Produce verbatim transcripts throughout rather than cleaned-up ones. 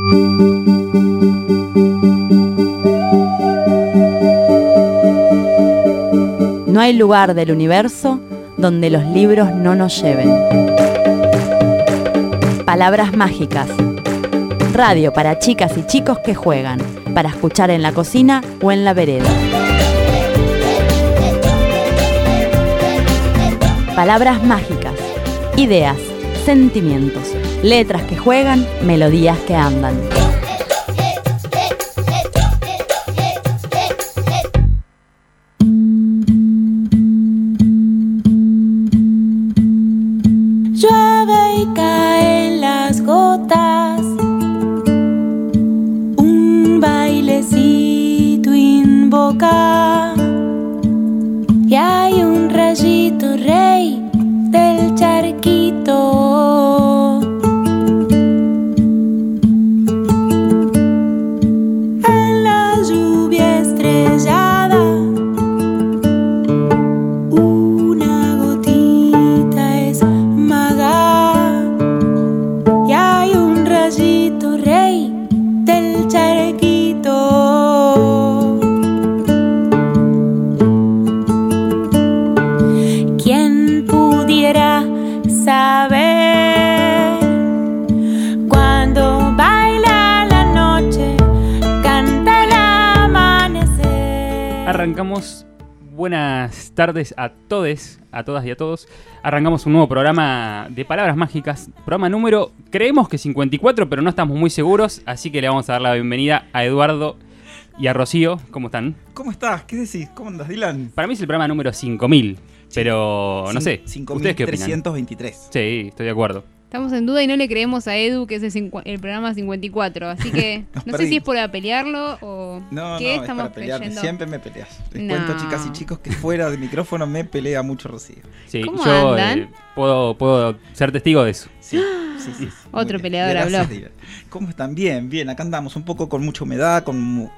No hay lugar del universo donde los libros no nos lleven. Palabras mágicas. Radio para chicas y chicos que juegan, para escuchar en la cocina o en la vereda. Palabras mágicas. Ideas, sentimientos, letras que juegan, melodías que andan. Llueve y caen las gotas, un bailecito invoca, y hay un rayito rey del charquito. En la lluvia estrellada, una gotita es maga, y hay un rayito rey del charquito. ¿Quién pudiera saber cuando baila la noche, canta el amanecer? Arrancamos. Buenas tardes a todes, a todas y a todos. Arrancamos un nuevo programa de Palabras Mágicas. Programa número, creemos que cincuenta y cuatro, pero no estamos muy seguros. Así que le vamos a dar la bienvenida a Eduardo y a Rocío. ¿Cómo están? ¿Cómo estás? ¿Qué decís? ¿Cómo andas, Dylan? Para mí es el programa número cinco mil. Pero no sé, cinco ¿ustedes mil qué opinan? trescientos veintitrés. Sí, estoy de acuerdo. Estamos en duda y no le creemos a Edu que es el, cincu- el programa cincuenta y cuatro, así que Nos no sé si es por pelearlo o No, qué no, estamos es para pelear. creyendo. Siempre me peleas. Les No. cuento, chicas y chicos, que fuera de micrófono me pelea mucho Rocío. Sí, ¿Cómo yo andan? eh, puedo, puedo ser testigo de eso. Sí, sí, sí. Otro Muy bien. peleador Gracias, habló. Dylan. ¿Cómo están? Bien, bien. Acá andamos un poco con mucha humedad, con mu-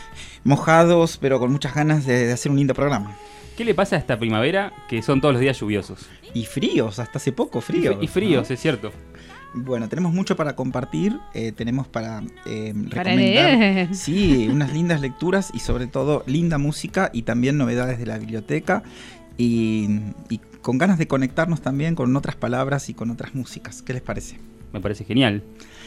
mojados, pero con muchas ganas de, de hacer un lindo programa. ¿Qué le pasa a esta primavera que son todos los días lluviosos? Y fríos, hasta hace poco fríos. Y, y fríos, ¿no? es cierto. Bueno, tenemos mucho para compartir, eh, tenemos para eh, Para recomendar, leer. sí, unas lindas lecturas y sobre todo linda música y también novedades de la biblioteca y, y con ganas de conectarnos también con otras palabras y con otras músicas. ¿Qué les parece? Me parece genial.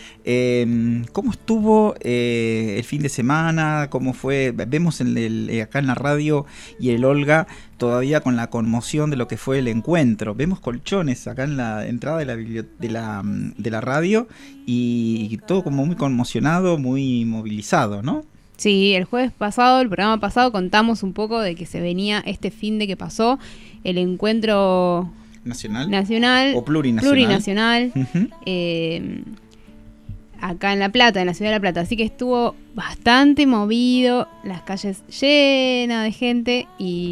Eh, ¿Cómo estuvo eh, el fin de semana? ¿Cómo fue? Vemos en el, eh, acá en la radio y el Olga todavía con la conmoción de lo que fue el encuentro. Vemos colchones acá en la entrada de la, biblio- de la, mm, de la radio y, y todo como muy conmocionado, muy movilizado, ¿no? Sí, el jueves pasado, el programa pasado, contamos un poco de que se venía este fin de que pasó el encuentro Nacional nacional, o plurinacional. plurinacional, Ujú. eh, acá en La Plata, en la ciudad de La Plata. Así que estuvo bastante movido, las calles llenas de gente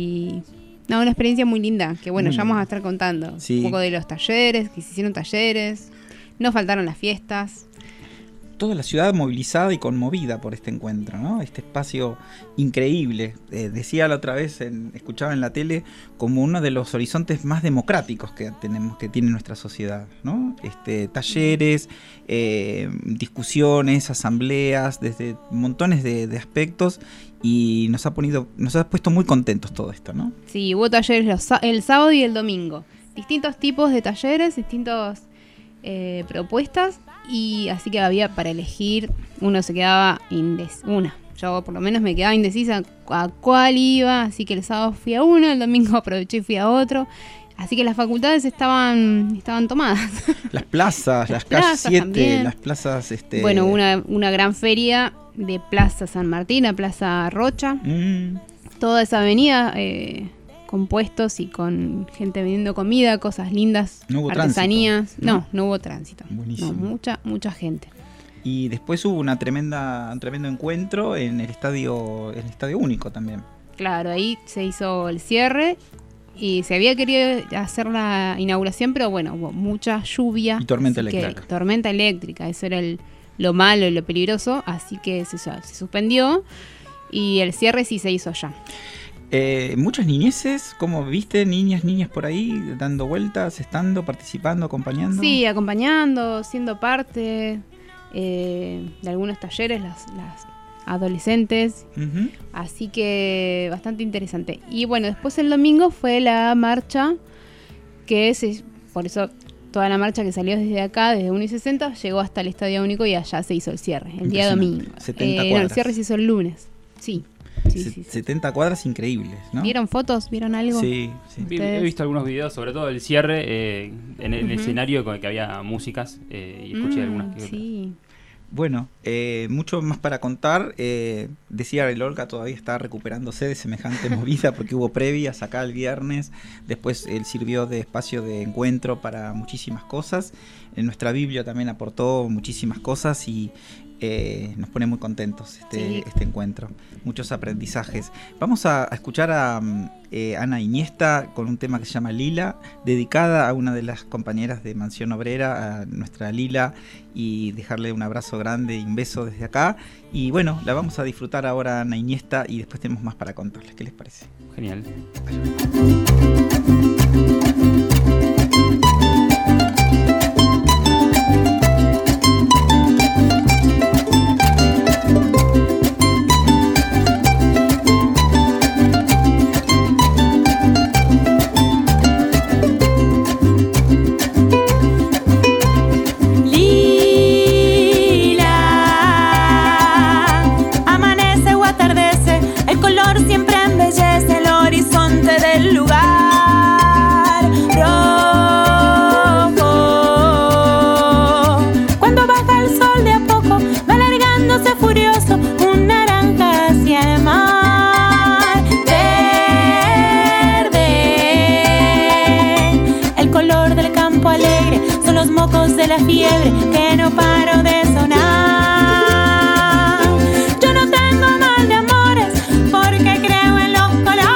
y no, una experiencia muy linda, que bueno, Muy ya vamos linda. a estar contando. Sí. Un poco de los talleres, que se hicieron talleres, no faltaron las fiestas. Toda la ciudad movilizada y conmovida por este encuentro, ¿no? Este espacio increíble. Eh, decía la otra vez, en, escuchaba en la tele, como uno de los horizontes más democráticos que tenemos, que tiene nuestra sociedad, ¿no? Este, talleres, eh, discusiones, asambleas, desde montones de, de aspectos, y nos ha ponido, nos ha puesto muy contentos todo esto, ¿no? Sí, hubo talleres los sa- el sábado y el domingo. Distintos tipos de talleres, distintas eh, propuestas. Y así que había para elegir, uno se quedaba indecisa, una, yo por lo menos me quedaba indecisa a cuál iba, así que el sábado fui a uno, el domingo aproveché y fui a otro, así que las facultades estaban estaban tomadas. Las plazas, las, Las calles plazas siete, también. las plazas... Este, Bueno, una, una gran feria de Plaza San Martín a Plaza Rocha, mm, toda esa avenida eh, con puestos y con gente vendiendo comida, cosas lindas, No hubo artesanías. tránsito, ¿no? No, no hubo tránsito. Buenísimo. No, mucha, mucha gente. Y después hubo una tremenda, un tremendo encuentro en el estadio, en el estadio único también. Claro, ahí se hizo el cierre y se había querido hacer la inauguración, pero bueno, hubo mucha lluvia. Y tormenta así que- eléctrica. tormenta eléctrica, eso era el, lo malo y lo peligroso, así que se, se suspendió y el cierre sí se hizo allá. Eh, muchas niñeces, ¿cómo viste? Niñas, niñas por ahí, dando vueltas, estando, participando, acompañando. Sí, acompañando, siendo parte. eh, de algunos talleres, las, las adolescentes. Ujú. Así que bastante interesante. Y bueno, después el domingo fue la marcha, que es, por eso toda la marcha que salió desde acá, desde uno y sesenta, llegó hasta el Estadio Único y allá se hizo el cierre, el día Impresionante. domingo. setenta Eh, no, el cuadras. cierre se hizo el lunes. Sí, sí, Se- sí, sí. setenta cuadras increíbles, ¿no? ¿Vieron fotos? ¿Vieron algo? Sí, sí. Vi- Ustedes- He visto algunos videos, sobre todo el cierre, eh, en el Ujú. escenario con el que había músicas, eh, y escuché Mm, algunas que otras. sí. Bueno, eh, mucho más para contar. Eh, decía el Olga todavía está recuperándose de semejante movida porque hubo previas acá el viernes. Después él sirvió de espacio de encuentro para muchísimas cosas. En nuestra Biblia también aportó muchísimas cosas y eh, nos pone muy contentos este, Sí. este encuentro. Muchos aprendizajes. Vamos a, a escuchar a mm, eh, Ana Iniesta con un tema que se llama Lila, dedicada a una de las compañeras de Mansión Obrera, a nuestra Lila, y dejarle un abrazo grande y un beso desde acá. Y bueno, la vamos a disfrutar ahora, Ana Iniesta, y después tenemos más para contarles. ¿Qué les parece? Genial. Lila, amanece o atardece, el color siempre embellece el horizonte del lugar. Rojo, cuando baja el sol de a poco, va alargándose furioso, un naranja hacia el mar. Verde, el color del campo alegre, son los mocos de la fiebre que no paro de sonar. Yo no tengo mal de amores porque creo en los colores.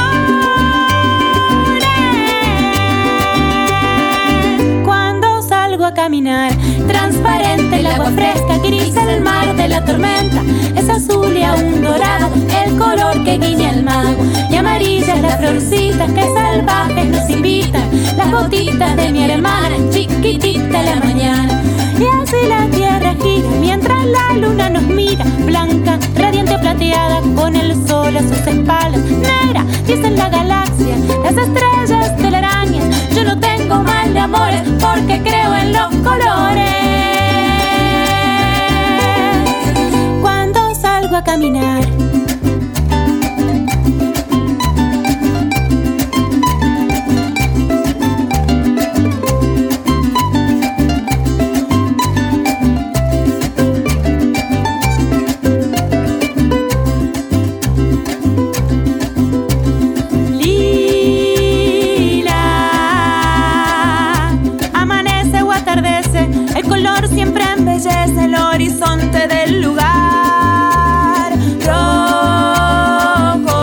Cuando salgo a caminar, transparente el agua fresca, gris el mar de la tormenta, es azul y aún dorado el color que guiña el mago, y amarillas las florcitas que salvajes nos invitan, las gotitas de mi hermana chiquitita la mañana. Y así la tierra gira mientras la luna nos mira, blanca, radiante, plateada, con el sol a sus espaldas. Negra, dice la galaxia, las estrellas telarañas. Yo no tengo mal de amores porque creo en los colores. Cuando salgo a caminar, amanece o atardece, el color siempre embellece el horizonte del lugar. Rojo,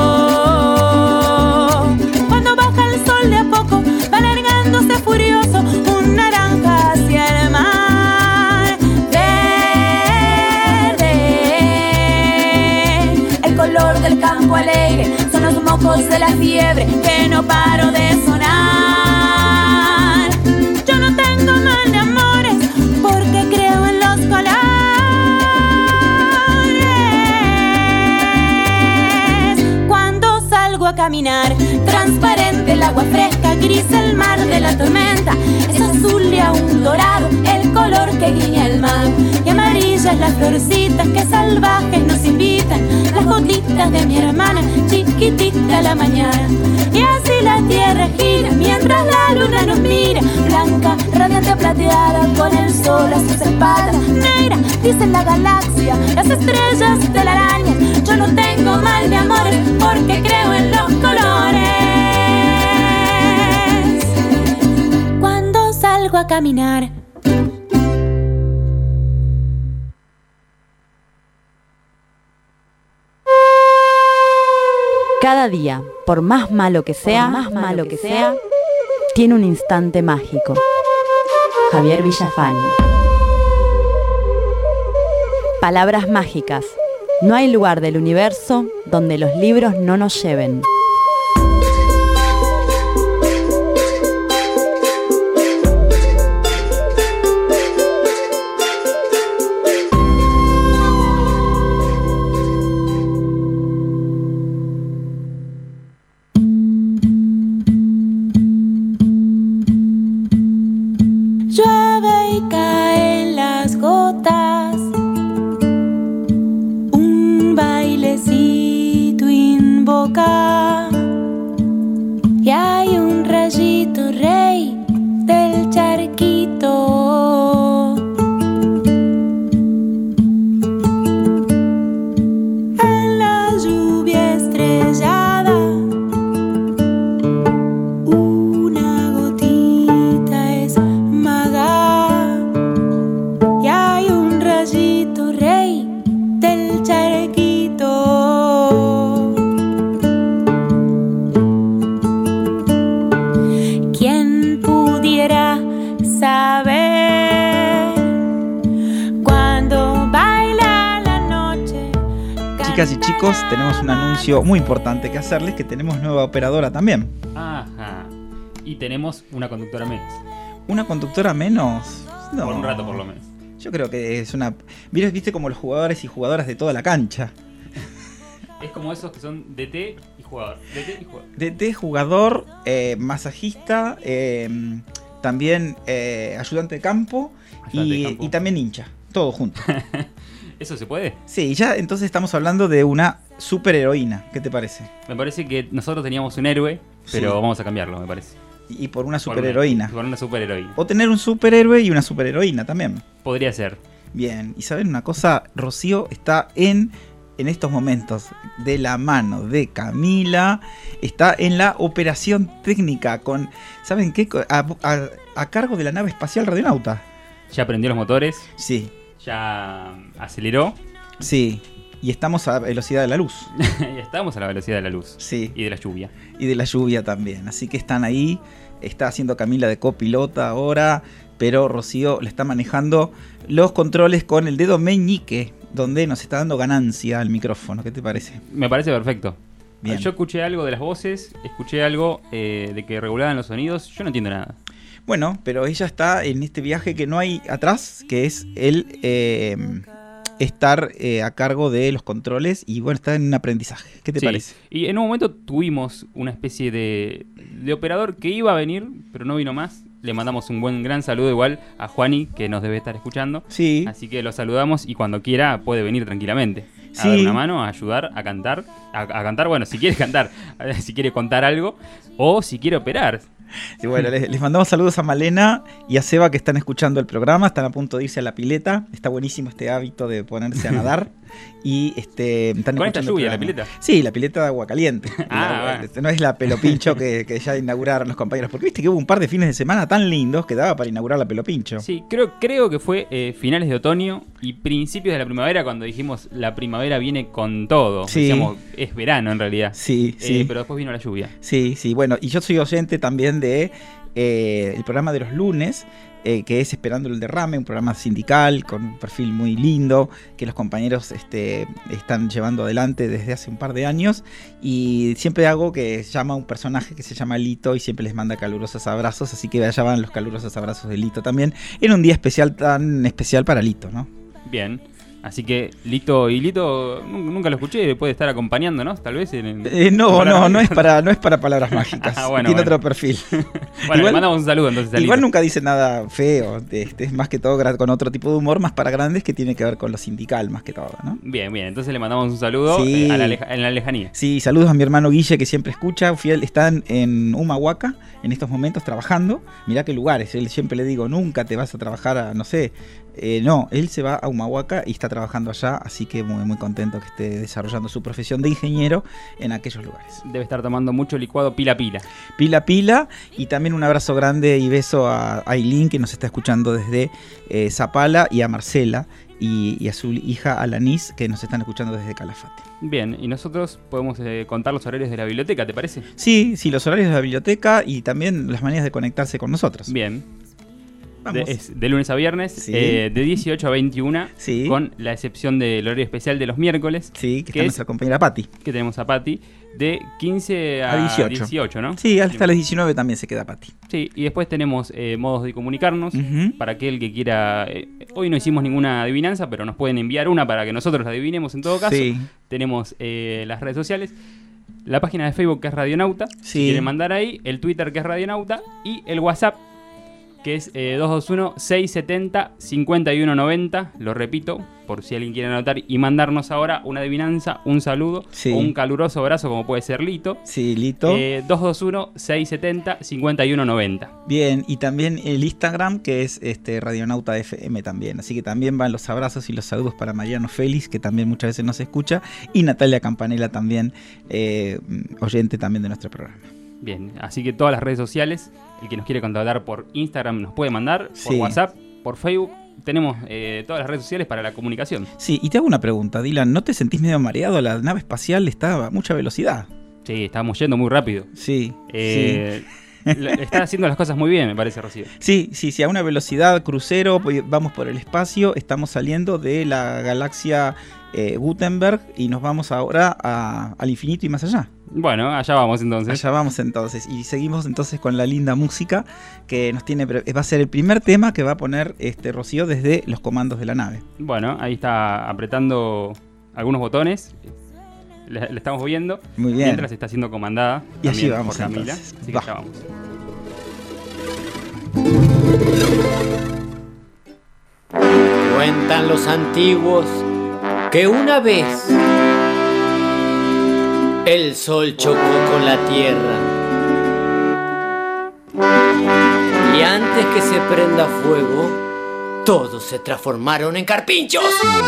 cuando baja el sol de a poco, va alargándose furioso, un naranja hacia el mar. Verde, el color del campo alegre, son los mocos de la fiebre que no paro de sonar. Yo no tengo mal de amores porque creo en los colores. Cuando salgo a caminar, transparente el agua fresca, gris el mar de la tormenta, es azul y aún dorado el color que guiña el mar, y amarillas las florcitas que salvajes nos invitan, las gotitas de mi hermana chiquitita la mañana. Y así la tierra gira mientras la luna nos mira, blanca, radiante, plateada, con el sol a sus espaldas. Negra, dice la galaxia, las estrellas telarañas. Yo no tengo mal de amores porque creo en los colores. Cuando salgo a caminar, Cada día, por más malo que sea, más malo que sea, tiene un instante mágico. Javier Villafañe. Palabras mágicas. No hay lugar del universo donde los libros no nos lleven. chicas y chicos, tenemos un anuncio muy importante que hacerles, que tenemos nueva operadora también. Ajá. Y tenemos una conductora menos. ¿Una conductora menos? No. Por un rato, por lo menos. Yo creo que es una... ¿Viste, viste como los jugadores y jugadoras de toda la cancha? Es como esos que son D T y jugador. D T y jugador. D T, jugador, eh, masajista, eh, también eh, ayudante de campo, Ayudante y, de campo. y también hincha. Todo junto. ¿Eso se puede? Sí, ya entonces estamos hablando de una superheroína. ¿Qué te parece? Me parece que nosotros teníamos un héroe, pero Sí. vamos a cambiarlo, me parece. Y por una Por superheroína. Una, por una superheroína. O tener un superhéroe y una superheroína también. Podría ser. Bien, y saben una cosa, Rocío está en, en estos momentos de la mano de Camila, está en la operación técnica con, ¿saben qué? A, a- a cargo de la nave espacial Radionauta. Ya prendió los motores, Sí, ya aceleró sí, y estamos a velocidad de la luz. y estamos a la velocidad de la luz Sí, y de la lluvia. y de la lluvia también, así que están ahí, está haciendo Camila de copilota ahora, pero Rocío le está manejando los controles con el dedo meñique, donde nos está dando ganancia al micrófono. ¿Qué te parece? Me parece perfecto. Bien. Yo escuché algo de las voces, escuché algo eh, de que regulaban los sonidos. Yo no entiendo nada. Bueno, pero ella está en este viaje que no hay atrás, que es el eh, estar eh, a cargo de los controles y bueno, está en un aprendizaje. ¿Qué te Sí. parece? Y en un momento tuvimos una especie de, de operador que iba a venir, pero no vino más. Le mandamos un buen gran saludo igual a Juani, que nos debe estar escuchando. Sí, Así que lo saludamos y cuando quiera puede venir tranquilamente. A Sí. dar una mano, a ayudar, a cantar. A, a cantar, bueno, si quiere cantar, si quiere contar algo, o si quiere operar. y bueno, les, les mandamos saludos a Malena y a Seba que están escuchando el programa, están a punto de irse a la pileta. Está buenísimo este hábito de ponerse a nadar. Y este, están ¿Con esta escuchando el lluvia, la programa. pileta? Sí, la pileta de agua caliente. Ah, La- no es la pelopincho que, que ya inauguraron los compañeros. Porque viste que hubo un par de fines de semana tan lindos que daba para inaugurar la pelopincho. Sí, creo, creo que fue eh, finales de otoño y principios de la primavera cuando dijimos la primavera viene con todo. Sí. Decíamos, es verano en realidad. Sí, sí. Eh, pero después vino la lluvia. Sí, sí, bueno, y yo soy oyente también de eh, el programa de los lunes, eh, que es Esperando el Derrame, un programa sindical con un perfil muy lindo, que los compañeros este, están llevando adelante desde hace un par de años, y siempre hago que llama a un personaje que se llama Lito y siempre les manda calurosos abrazos, así que allá van los calurosos abrazos de Lito también, en un día especial tan especial para Lito, ¿no? Bien. Así que Lito y Lito nu- nunca lo escuché, puede estar acompañándonos tal vez en, en- Eh, no, Palabras no, no es mágicas. para, no es para palabras mágicas, Ah, bueno, tiene bueno. otro perfil. Bueno, Igual- le mandamos un saludo entonces a Igual Lito. nunca dice nada feo, este, es más que todo gra- con otro tipo de humor, más para grandes, que tiene que ver con lo sindical más que todo, ¿no? Bien, bien, entonces le mandamos un saludo Sí. eh, a la leja- en la lejanía. Sí, saludos a mi hermano Guille que siempre escucha, fiel, están en Humahuaca en estos momentos trabajando, mirá qué lugares, él siempre le digo, nunca te vas a trabajar a, no sé, eh, no, él se va a Humahuaca y está trabajando allá, así que muy, muy contento que esté desarrollando su profesión de ingeniero en aquellos lugares. Debe estar tomando mucho licuado pila pila. Pila Pila, y también un abrazo grande y beso a Aileen que nos está escuchando desde eh, Zapala, y a Marcela y, y a su hija Alanis que nos están escuchando desde Calafate. Bien, y nosotros podemos eh, contar los horarios de la biblioteca, ¿te parece? Sí, sí, los horarios de la biblioteca y también las maneras de conectarse con nosotros. Bien. De, Vamos. es de lunes a viernes, Sí. eh, de dieciocho a veintiuna, Sí. con la excepción del horario especial de los miércoles, Sí, que ¿Qué está es? nuestra compañera Patti. que tenemos a Patti, de quince a, A dieciocho. dieciocho, ¿no? Sí, hasta las diecinueve también se queda Patti. Sí, y después tenemos eh, modos de comunicarnos. Ujú. Para aquel que quiera. eh, hoy no hicimos ninguna adivinanza, pero nos pueden enviar una para que nosotros la adivinemos en todo caso. Sí. Tenemos eh, las redes sociales. La página de Facebook que es Radionauta. Si Sí. quieren mandar ahí. El Twitter que es Radionauta. Y el WhatsApp que es eh, dos dos uno, seis siete cero, cinco uno nueve cero. Lo repito, por si alguien quiere anotar y mandarnos ahora una adivinanza, un saludo Sí. o un caluroso abrazo como puede ser Lito. Sí, Lito. Eh, dos dos uno, seis siete cero, cinco uno nueve cero. Bien, y también el Instagram que es este Radionauta F M también. Así que también van los abrazos y los saludos para Mariano Félix, que también muchas veces nos escucha, y Natalia Campanella también, eh, oyente también de nuestro programa. Bien, así que todas las redes sociales, el que nos quiere contactar por Instagram nos puede mandar, por Sí. WhatsApp, por Facebook, tenemos eh, todas las redes sociales para la comunicación. Sí, y te hago una pregunta, Dylan, ¿no te sentís medio mareado? La nave espacial está a mucha velocidad. Sí, estamos yendo muy rápido. Sí, Eh, Le- Está haciendo las cosas muy bien, me parece, Rocío. Sí, sí, sí, a una velocidad crucero, pues, vamos por el espacio, estamos saliendo de la galaxia eh, Gutenberg y nos vamos ahora a- al infinito y más allá. Bueno, allá vamos entonces. Allá vamos entonces, y seguimos entonces con la linda música que nos tiene, pre- va a ser el primer tema que va a poner este Rocío desde los comandos de la nave. Bueno, ahí está apretando algunos botones. Le, le estamos viendo. Muy bien. Mientras está siendo comandada. Y allí también vamos, por Camila. entonces. Así que Va. allá vamos. Cuentan los antiguos que una vez el sol chocó con la tierra y antes que se prenda fuego, todos se transformaron en carpinchos.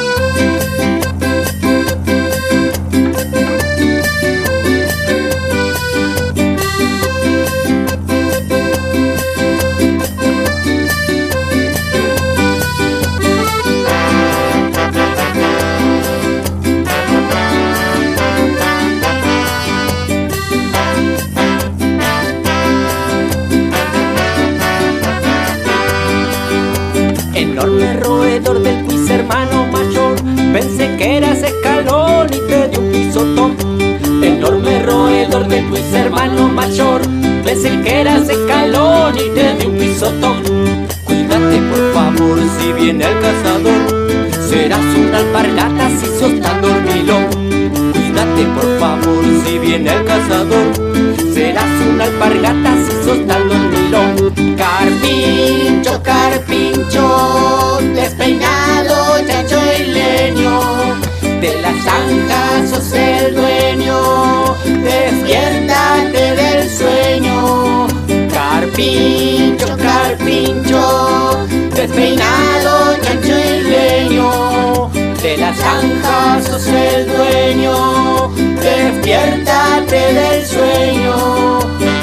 Enorme roedor del quiz hermano mayor, pensé que eras escalón y te di un pisotón. Enorme roedor del quiz hermano mayor, pensé que eras escalón y te di un pisotón. Cuídate por favor si viene el cazador, serás una alpargata si sos tan dormilón. Cuídate por favor si viene el cazador, serás una alpargata si sos tan dormilón. Carpincho, carpincho, despeinado, chancho y leño, de las zanjas sos el dueño, despiértate del sueño. Carpincho, carpincho, despeinado, chancho y leño, de las zanjas sos el dueño, despiértate del sueño.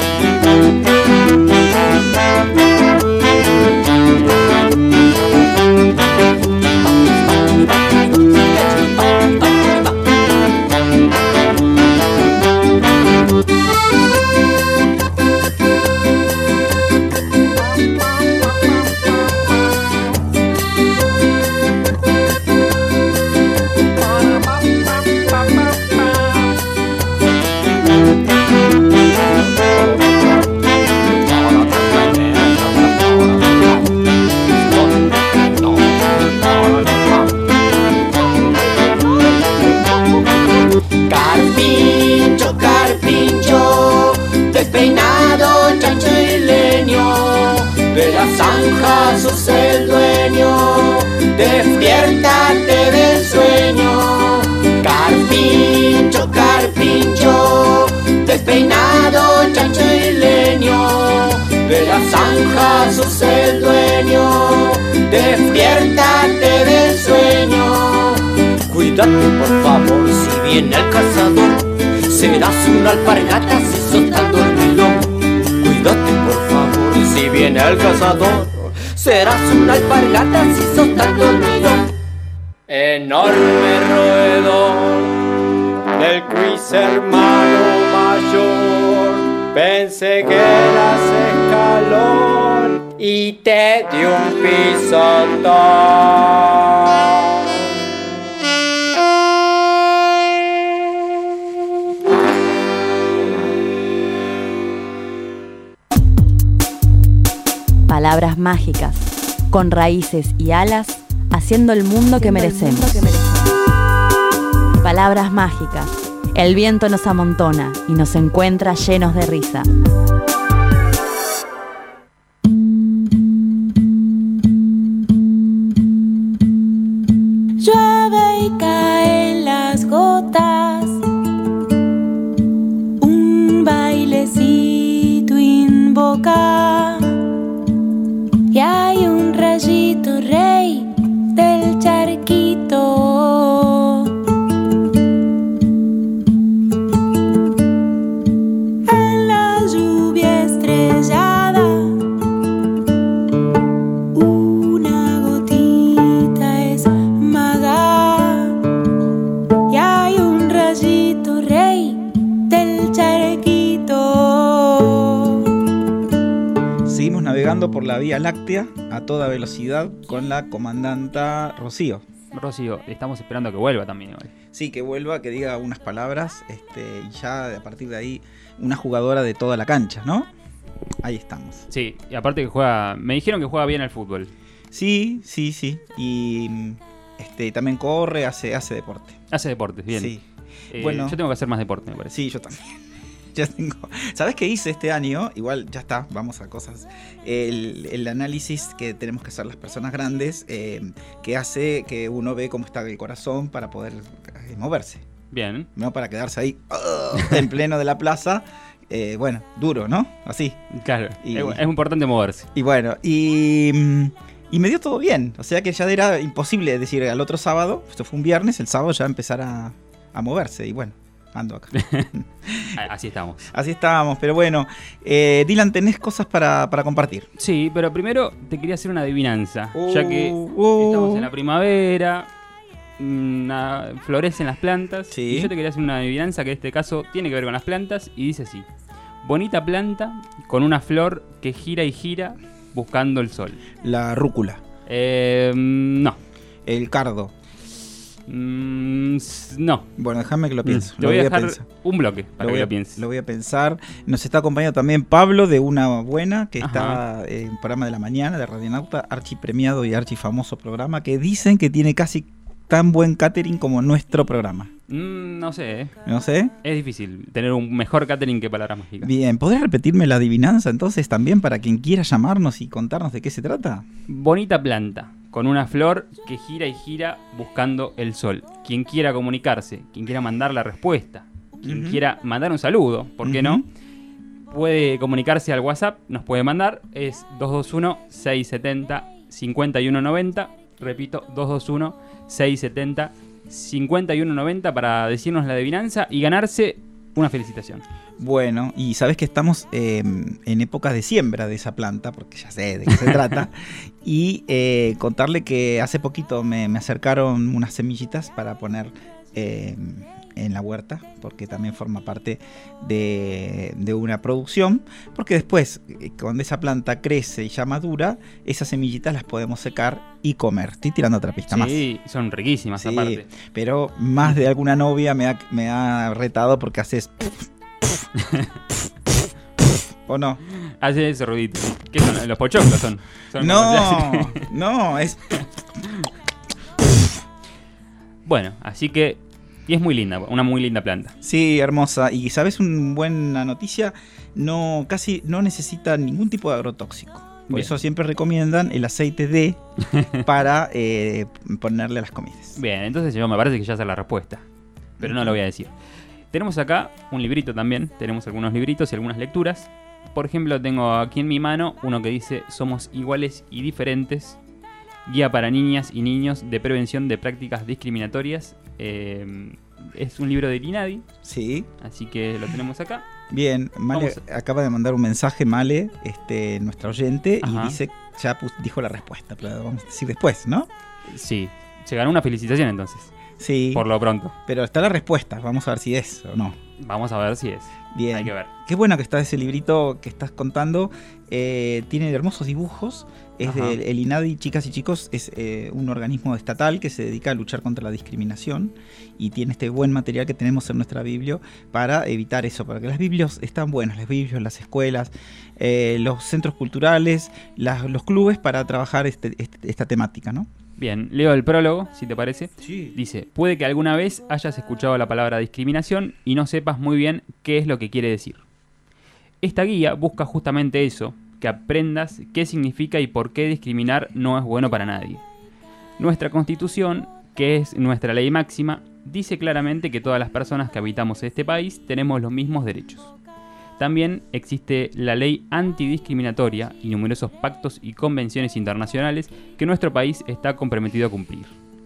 Carpincho, carpincho, despeinado, chancho y leño, de las zanjas sos el dueño, despiértate del sueño. Carpincho, carpincho, despeinado, chancho y leño, de las zanjas sos el dueño, despiértate del sueño. Cuídate por favor si viene el cazador, serás una alpargata si sos tan dormilón. Cuídate por favor si viene el cazador, serás una alpargata si sos tan dormilón. Enorme roedor del quiz hermano mayor, pensé que eras escalón y te di un pisotón. Palabras mágicas, con raíces y alas, haciendo el mundo que merecemos. Palabras mágicas, el viento nos amontona y nos encuentra llenos de risa. Llueve y caen las gotas, un bailecito invoca, y hay un rayito rey del charquito. En la lluvia estrellada, una gotita es maga, navegando por la Vía Láctea a toda velocidad con la comandanta Rocío. Rocío, estamos esperando a que vuelva también hoy. Sí, que vuelva, que diga unas palabras, este, y ya a partir de ahí una jugadora de toda la cancha, ¿no? Ahí estamos. Sí, y aparte que juega, me dijeron que juega bien al fútbol. Sí, sí, sí. Y este, también corre, hace, hace deporte. Hace deportes, bien. Sí. Eh, Bueno. Yo tengo que hacer más deporte, me parece. Sí, yo también. Ya tengo. ¿Sabes qué hice este año? Igual ya está, vamos a cosas. El, el análisis que tenemos que hacer las personas grandes, eh, que hace que uno ve cómo está el corazón para poder eh, moverse. Bien. No para quedarse ahí uh, en pleno de la plaza. Eh, bueno, duro, ¿no? Así. Claro, Y- es, es importante moverse. Y bueno, y, mm, y me dio todo bien. O sea que ya era imposible decir al otro sábado, esto fue un viernes, el sábado ya empezar a, a moverse. Y bueno, ando acá. A- Así estamos. Así estábamos, pero bueno. Eh, Dylan, ¿tenés cosas para, para compartir? Sí, pero primero te quería hacer una adivinanza, Uh, ya que uh. estamos en la primavera, mm, na- florecen las plantas, Sí. y yo te quería hacer una adivinanza que en este caso tiene que ver con las plantas y dice así: bonita planta con una flor que gira y gira buscando el sol. La rúcula, Eh, no. el cardo. Mm, s- no. Bueno, déjame que lo pienso. Te lo voy a dejar pensar. un bloque para Lo que voy, lo a, pienses. lo voy a pensar. Nos está acompañando también Pablo de Una Buena, que Ajá. está en el programa de la mañana de Radionauta, archipremiado y archifamoso programa, que dicen que tiene casi tan buen catering como nuestro programa. Mm, no sé, eh. ¿No sé? Es difícil tener un mejor catering que Palabras Mágicas. Bien, ¿podrías repetirme la adivinanza entonces también para quien quiera llamarnos y contarnos de qué se trata? Bonita planta, con una flor que gira y gira buscando el sol. Quien quiera comunicarse, quien quiera mandar la respuesta, quien Ujú. quiera mandar un saludo, ¿por qué Ujú. no? Puede comunicarse al WhatsApp, nos puede mandar, es dos dos uno, seis siete cero, cinco uno nueve cero. Repito, dos dos uno, seis siete cero, cinco uno nueve cero para decirnos la adivinanza y ganarse una felicitación. Bueno, y sabes que estamos eh, en época de siembra de esa planta, porque ya sé de qué se trata, y eh, contarle que hace poquito me, me acercaron unas semillitas para poner eh, en la huerta, porque también forma parte de, de una producción, porque después, eh, cuando esa planta crece y ya madura, esas semillitas las podemos secar y comer. Estoy tirando otra pista más. Sí, son riquísimas Sí, aparte. pero más de alguna novia me ha, me ha retado porque haces... ¿O no? Hace ese ruidito. ¿Qué son? Los pochoclos son. Son No, no, es... Bueno, así que... Y es muy linda, una muy linda planta. Sí, hermosa. Y ¿sabes una buena noticia? No, casi no necesita ningún tipo de agrotóxico. Por Bien. eso siempre recomiendan el aceite de para eh, ponerle a las comidas. Bien, entonces yo me parece que ya sé la respuesta. Pero no lo voy a decir. Tenemos acá un librito también. Tenemos algunos libritos y algunas lecturas. Por ejemplo, tengo aquí en mi mano uno que dice: Somos iguales y diferentes. Guía para niñas y niños de prevención de prácticas discriminatorias. Eh, es un libro de Linadi, Sí, así que lo tenemos acá. bien. Male Vamos acaba de mandar un mensaje, Male, este, nuestra oyente, Ajá. y dice, ya pus- dijo la respuesta, pero la vamos a decir después, ¿no? Sí, se ganó una felicitación entonces, Sí, por lo pronto. pero está la respuesta, vamos a ver si es o no. Vamos a ver si es. Bien. Hay que ver. Qué bueno que está ese librito que estás contando. Eh, tiene hermosos dibujos. Es Ajá. de el INADI, chicas y chicos, es eh, un organismo estatal que se dedica a luchar contra la discriminación y tiene este buen material que tenemos en nuestra biblio para evitar eso, para que las biblios están buenas, las biblios, las escuelas, eh, los centros culturales, las- los clubes para trabajar este- este- esta temática, ¿no? Bien, leo el prólogo, si te parece. Sí. Dice: puede que alguna vez hayas escuchado la palabra discriminación y no sepas muy bien qué es lo que quiere decir. Esta guía busca justamente eso, que aprendas qué significa y por qué discriminar no es bueno para nadie. Nuestra Constitución, que es nuestra ley máxima, dice claramente que todas las personas que habitamos este país tenemos los mismos derechos. También existe la ley antidiscriminatoria y numerosos pactos y convenciones internacionales que nuestro país está comprometido a cumplir.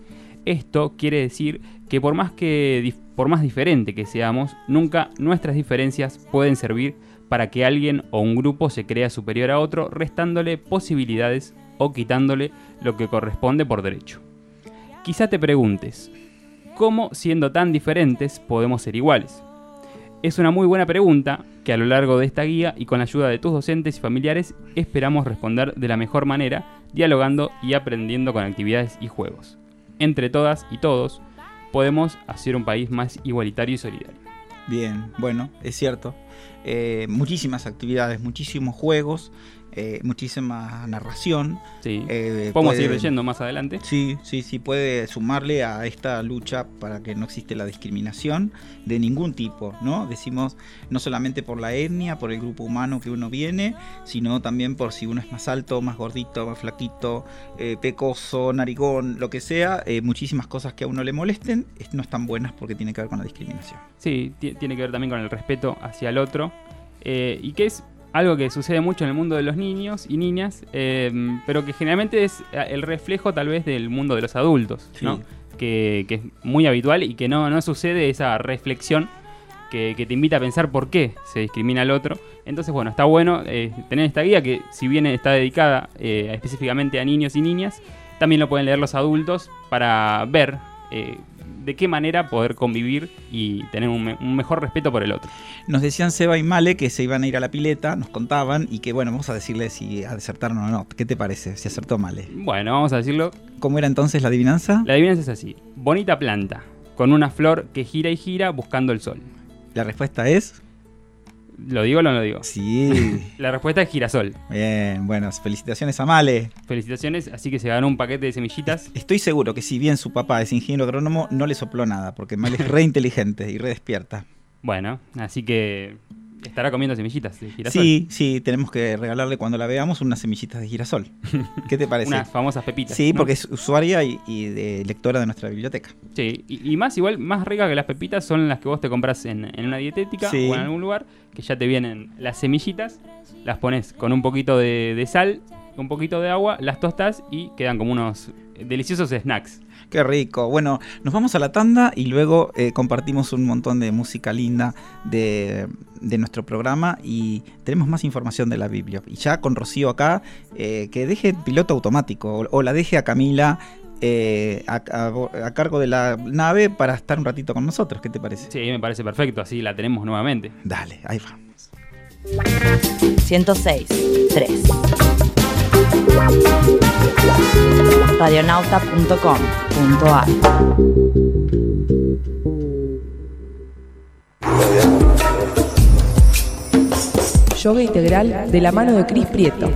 Esto quiere decir que por más, que, dif- por más diferente que seamos, nunca nuestras diferencias pueden servir para que alguien o un grupo se crea superior a otro, restándole posibilidades o quitándole lo que corresponde por derecho. Quizá te preguntes, ¿cómo siendo tan diferentes podemos ser iguales? Es una muy buena pregunta que a lo largo de esta guía y con la ayuda de tus docentes y familiares esperamos responder de la mejor manera, dialogando y aprendiendo con actividades y juegos. Entre todas y todos, podemos hacer un país más igualitario y solidario. Bien, bueno, es cierto. Eh, muchísimas actividades, muchísimos juegos, eh, muchísima narración. Sí. Eh, Podemos puede, ir leyendo más adelante. Sí, sí, sí, puede sumarle a esta lucha para que no existe la discriminación de ningún tipo, ¿no? Decimos no solamente por la etnia, por el grupo humano que uno viene, sino también por si uno es más alto, más gordito, más flaquito, eh, pecoso, narigón, lo que sea. Eh, muchísimas cosas que a uno le molesten no están buenas porque tiene que ver con la discriminación. Sí, t- tiene que ver también con el respeto hacia el otro, eh, y que es algo que sucede mucho en el mundo de los niños y niñas, eh, pero que generalmente es el reflejo tal vez del mundo de los adultos, ¿no? Sí. Que, que es muy habitual y que no, no sucede esa reflexión que, que te invita a pensar por qué se discrimina al otro. Entonces, bueno, está bueno eh, tener esta guía que, si bien está dedicada eh, específicamente a niños y niñas, también lo pueden leer los adultos para ver eh, de qué manera poder convivir y tener un, me- un mejor respeto por el otro. Nos decían Seba y Male que se iban a ir a la pileta, nos contaban, y que bueno, vamos a decirle si acertaron o no. ¿Qué te parece? Si acertó Male. Bueno, vamos a decirlo. ¿Cómo era entonces la adivinanza? La adivinanza es así. Bonita planta, con una flor que gira y gira buscando el sol. La respuesta es... ¿Lo digo o no lo digo? Sí. La respuesta es girasol. Bien, bueno, felicitaciones a Male. Felicitaciones, así que se ganó un paquete de semillitas. Estoy seguro que si bien su papá es ingeniero agrónomo, no le sopló nada, porque Male es re inteligente y re despierta. Bueno, así que estará comiendo semillitas de girasol. Sí, sí, tenemos que regalarle cuando la veamos unas semillitas de girasol. ¿Qué te parece? Unas famosas pepitas. Sí, ¿no? porque es usuaria y, y de lectora de nuestra biblioteca. Sí, y, y más igual, más ricas que las pepitas son las que vos te compras en, en una dietética Sí. o en algún lugar, que ya te vienen las semillitas, las pones con un poquito de, de sal, un poquito de agua, las tostás y quedan como unos deliciosos snacks. Qué rico. Bueno, nos vamos a la tanda y luego eh, compartimos un montón de música linda de, de nuestro programa y tenemos más información de la Biblia. Y ya con Rocío acá, eh, que deje el piloto automático o, o la deje a Camila eh, a, a- a cargo de la nave para estar un ratito con nosotros. ¿Qué te parece? Sí, me parece perfecto, así la tenemos nuevamente. Dale, ahí vamos. ciento seis punto tres radionauta punto com punto a r. Yoga integral de la mano de Cris Prieto.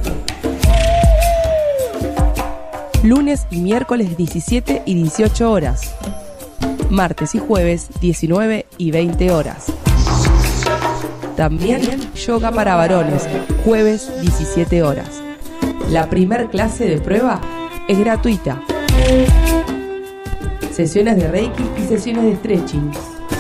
Lunes y miércoles diecisiete y dieciocho horas. Martes y jueves diecinueve y veinte horas. También yoga para varones, jueves diecisiete horas. La primer clase de prueba es gratuita. Sesiones de Reiki y sesiones de stretching.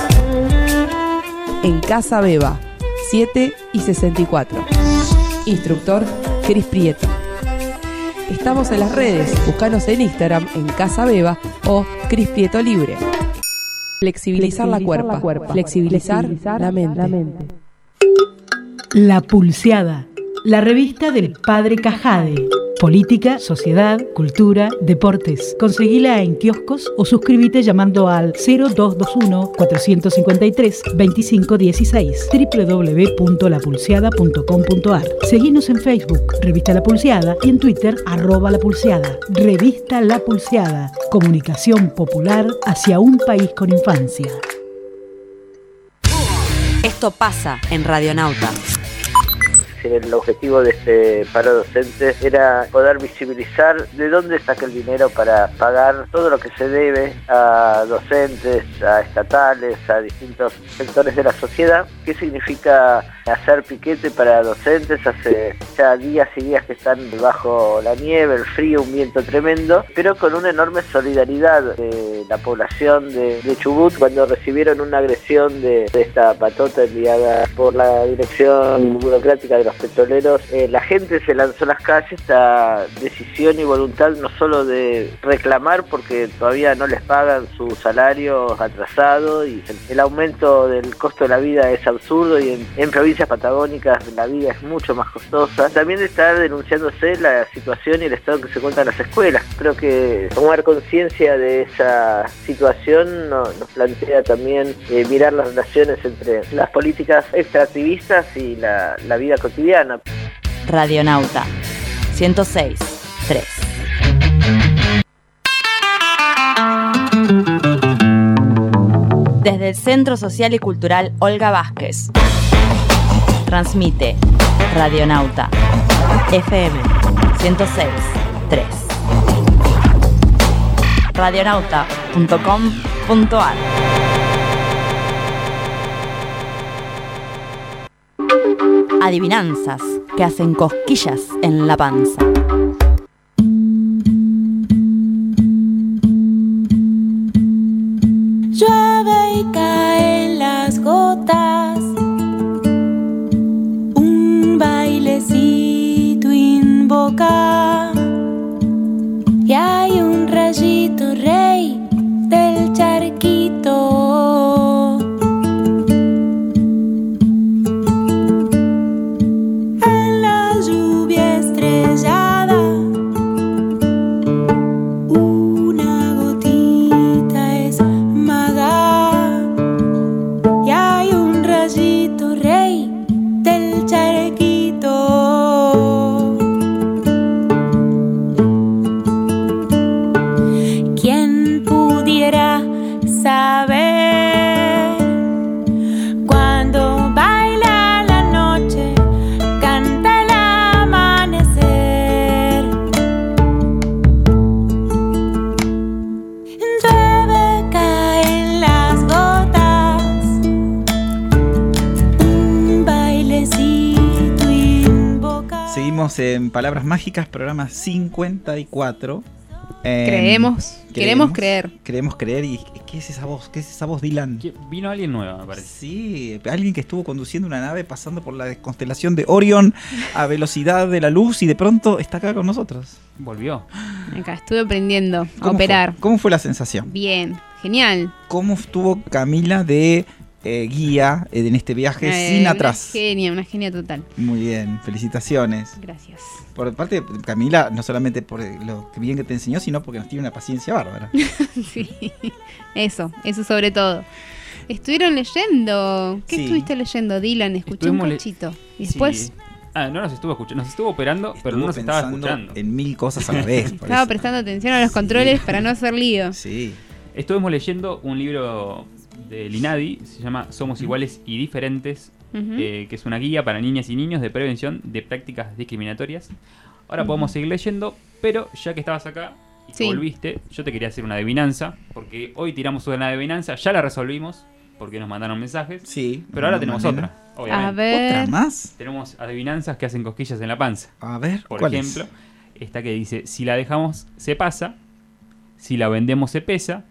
En Casa Beba, siete y sesenta y cuatro. Instructor Cris Prieto. Estamos en las redes, búscanos en Instagram en Casa Beba o Cris Prieto Libre. Flexibilizar, la cuerpa, flexibilizar, la mente. La Pulseada, la revista del Padre Cajade. Política, sociedad, cultura, deportes. Conseguila en kioscos o suscríbete llamando al cero dos dos uno, cuatro cinco tres, dos cinco uno seis doble u doble u doble u punto la pulseada punto com punto a r. Seguinos en Facebook, Revista La Pulseada, y en Twitter, arroba La Pulseada. Revista La Pulseada, comunicación popular hacia un país con infancia. Esto pasa en Radionauta. El objetivo de este paro docente era poder visibilizar de dónde saca el dinero para pagar todo lo que se debe a docentes, a estatales, a distintos sectores de la sociedad. ¿Qué significa hacer piquete para docentes? Hace ya días y días que están bajo la nieve, el frío, un viento tremendo, pero con una enorme solidaridad de la población de, de Chubut cuando recibieron una agresión de, de esta patota enviada por la dirección burocrática de los los petroleros, eh, la gente se lanzó a las calles a decisión y voluntad no solo de reclamar porque todavía no les pagan sus salarios atrasados y el, el aumento del costo de la vida es absurdo y en, en provincias patagónicas la vida es mucho más costosa. También está denunciándose la situación y el estado que se encuentran las escuelas. Creo que tomar conciencia de esa situación no, nos plantea también eh, mirar las relaciones entre las políticas extractivistas y la, la vida cotidiana. Radionauta ciento seis punto tres. Desde el Centro Social y Cultural Olga Vázquez transmite Radionauta F M ciento seis punto tres. radionauta punto com punto a r. Adivinanzas que hacen cosquillas en la panza. Llueve y caen las gotas, un bailecito invoca, y hay un rayito rey del charquito. En la lluvia estrellada, una gotita es maga, y hay un rayito rey del charquito. ¿Quién pudiera saber cuando baila la noche, canta el amanecer? Llueve, caen las gotas, un bailecito invoca. Seguimos en Palabras Mágicas, programa cincuenta y cuatro. Eh, Creemos, queremos creer. Queremos creer. ¿Y qué es esa voz? ¿Qué es esa voz, Dylan? Que vino alguien nuevo, me parece. Sí, alguien que estuvo conduciendo una nave pasando por la constelación de Orión a velocidad de la luz y de pronto está acá con nosotros. Volvió. Acá estuve aprendiendo a ¿Cómo operar. Fue? ¿Cómo fue la sensación? Bien, genial. ¿Cómo estuvo Camila de eh, guía en este viaje Eh, sin una atrás? genia, una genia total. Muy bien, felicitaciones. Gracias. Por parte de Camila, no solamente por lo que bien que te enseñó, sino porque nos tiene una paciencia bárbara. Sí, eso, eso sobre todo. Estuvieron leyendo. ¿Qué Sí. estuviste leyendo, Dylan? Escuché Estuvimos un le- cachito. Y después Sí. Ah, no nos estuvo escuchando, nos estuvo operando, pero no Estuvo nos estaba pensando escuchando. en mil cosas a la vez. por estaba eso. prestando atención a los controles para no hacer lío. Sí. Estuvimos leyendo un libro de Linadi, se llama Somos Iguales y Diferentes, Ujú. eh, que es una guía para niñas y niños de prevención de prácticas discriminatorias. Ahora podemos seguir leyendo, pero ya que estabas acá y Sí. que volviste, yo te quería hacer una adivinanza, porque hoy tiramos una adivinanza, ya la resolvimos, porque nos mandaron mensajes, Sí. pero ahora de tenemos manera. otra, A obviamente. ver. ¿Otra más? Tenemos adivinanzas que hacen cosquillas en la panza. A ver, Por ¿cuál ejemplo, es? esta que dice, si la dejamos se pasa, si la vendemos se pesa,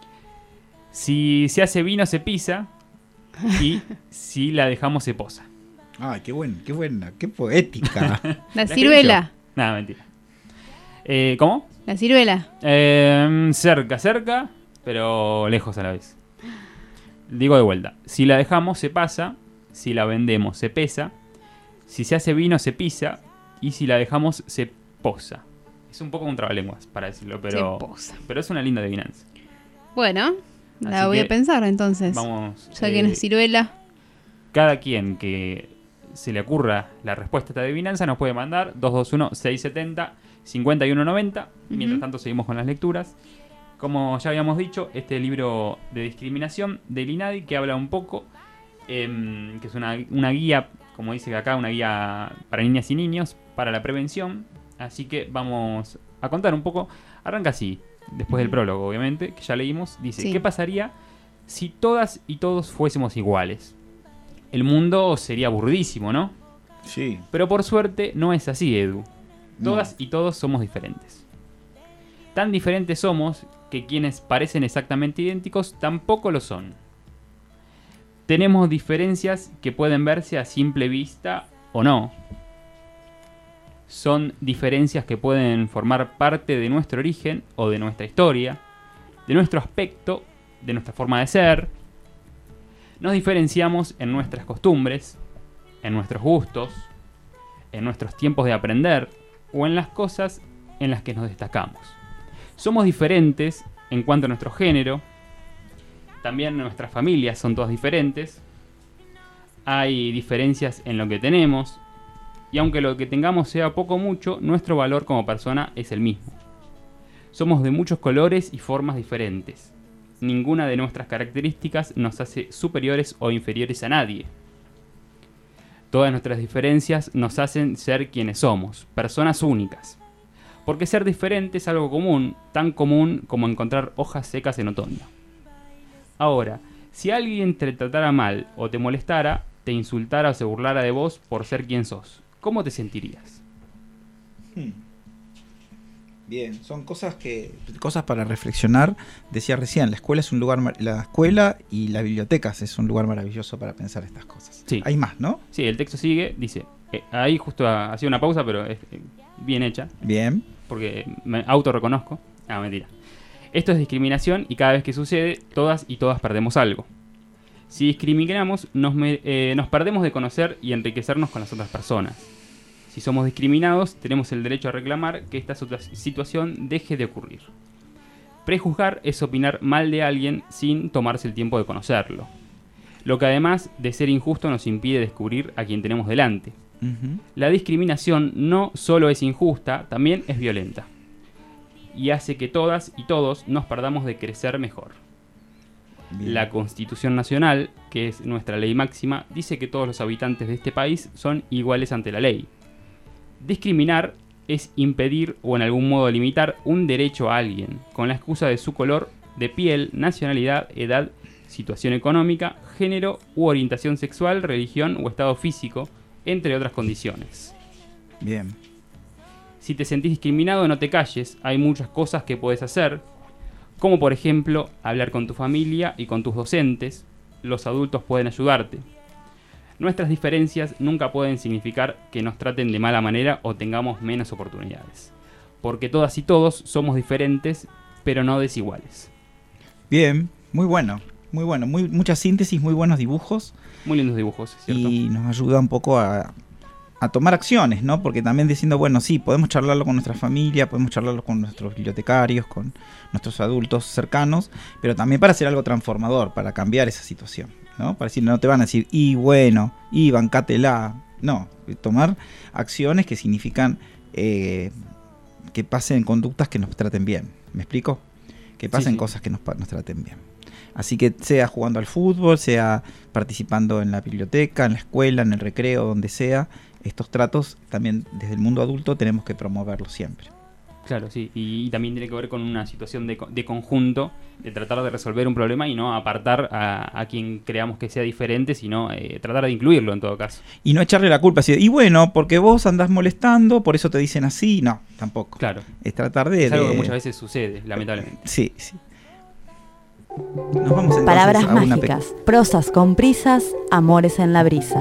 si se hace vino se pisa y si la dejamos se posa. Ay, qué buena, qué buena, qué poética. La escribí ciruela. yo. Nada, mentira. Eh, ¿Cómo? La ciruela. Eh, cerca, cerca, pero lejos a la vez. Digo de vuelta. Si la dejamos se pasa, si la vendemos se pesa, si se hace vino se pisa y si la dejamos se posa. Es un poco un trabalenguas para decirlo, pero, Se posa. pero es una linda adivinanza. Bueno, la Así voy que a pensar entonces. Vamos. Ya que eh, no es ciruela. Cada quien que se le ocurra la respuesta a esta adivinanza nos puede mandar dos dos uno, seis siete cero, cinco uno nueve cero. Mientras Ujú. tanto seguimos con las lecturas. Como ya habíamos dicho, este libro de discriminación del INADI que habla un poco, em, que es una, una guía, como dice acá, una guía para niñas y niños, para la prevención. Así que vamos a contar un poco. Arranca así, después del prólogo, obviamente, que ya leímos. Dice, Sí. ¿qué pasaría si todas y todos fuésemos iguales? El mundo sería aburridísimo, ¿no? Sí. Pero por suerte no es así, Edu. No. Todas y todos somos diferentes. Tan diferentes somos que quienes parecen exactamente idénticos tampoco lo son. Tenemos diferencias que pueden verse a simple vista o no. Son diferencias que pueden formar parte de nuestro origen o de nuestra historia, de nuestro aspecto, de nuestra forma de ser. Nos diferenciamos en nuestras costumbres, en nuestros gustos, en nuestros tiempos de aprender o en las cosas en las que nos destacamos. Somos diferentes en cuanto a nuestro género. También nuestras familias son todas diferentes. Hay diferencias en lo que tenemos. Y aunque lo que tengamos sea poco o mucho, nuestro valor como persona es el mismo. Somos de muchos colores y formas diferentes. Ninguna de nuestras características nos hace superiores o inferiores a nadie. Todas nuestras diferencias nos hacen ser quienes somos, personas únicas. Porque ser diferente es algo común, tan común como encontrar hojas secas en otoño. Ahora, si alguien te tratara mal o te molestara, te insultara o se burlara de vos por ser quien sos, ¿cómo te sentirías? Hmm. Bien, son cosas que cosas para reflexionar. Decía recién, la escuela es un lugar, la escuela y la biblioteca es un lugar maravilloso para pensar estas cosas. Sí. Hay más, ¿no? Sí, el texto sigue, dice, eh, ahí justo hacía una pausa, pero es eh, bien hecha. Bien. Porque me autorreconozco. Ah, mentira. Esto es discriminación y cada vez que sucede, todas y todas perdemos algo. Si discriminamos, nos, me, eh, nos perdemos de conocer y enriquecernos con las otras personas. Si somos discriminados, tenemos el derecho a reclamar que esta situación deje de ocurrir. Prejuzgar es opinar mal de alguien sin tomarse el tiempo de conocerlo. Lo que además de ser injusto nos impide descubrir a quien tenemos delante. Uh-huh. La discriminación no solo es injusta, también es violenta. Y hace que todas y todos nos perdamos de crecer mejor. Bien. La Constitución Nacional, que es nuestra ley máxima, dice que todos los habitantes de este país son iguales ante la ley. Discriminar es impedir o en algún modo limitar un derecho a alguien, con la excusa de su color de piel, nacionalidad, edad, situación económica, género u orientación sexual, religión o estado físico, entre otras condiciones. Bien. Si te sentís discriminado, no te calles, hay muchas cosas que puedes hacer, como por ejemplo, hablar con tu familia y con tus docentes. Los adultos pueden ayudarte. Nuestras diferencias nunca pueden significar que nos traten de mala manera o tengamos menos oportunidades. Porque todas y todos somos diferentes, pero no desiguales. Bien, muy bueno, muy bueno. Muy, mucha síntesis, muy buenos dibujos. Muy lindos dibujos, ¿cierto? Y nos ayuda un poco a, a tomar acciones, ¿no? Porque también diciendo, bueno, sí, podemos charlarlo con nuestra familia, podemos charlarlo con nuestros bibliotecarios, con nuestros adultos cercanos, pero también para hacer algo transformador, para cambiar esa situación, ¿no? Para decir, no te van a decir, y bueno, y bancátela. No, tomar acciones que significan eh, que pasen conductas que nos traten bien. ¿Me explico? Que pasen sí, sí. cosas que nos, nos traten bien. Así que sea jugando al fútbol, sea participando en la biblioteca, en la escuela, en el recreo, donde sea, estos tratos también desde el mundo adulto tenemos que promoverlos siempre. Claro, sí, y, y también tiene que ver con una situación de, de conjunto, de tratar de resolver un problema y no apartar a, a quien creamos que sea diferente, sino eh, tratar de incluirlo en todo caso. Y no echarle la culpa, así, y bueno, porque vos andás molestando, por eso te dicen así, no, tampoco. Claro. Es tratar de... Es algo de... que muchas veces sucede, lamentablemente. Sí, sí. Nos vamos entonces Palabras a una mágicas, pe- prosas con prisas, amores en la brisa.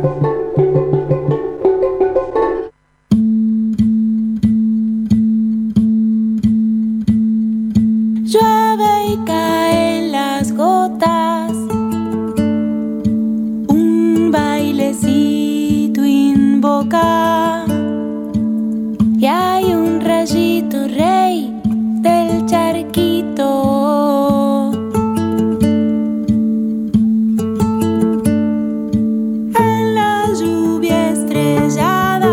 Llueve y caen las gotas, un bailecito invoca, y hay un rayito rey del charquito. En la lluvia estrellada,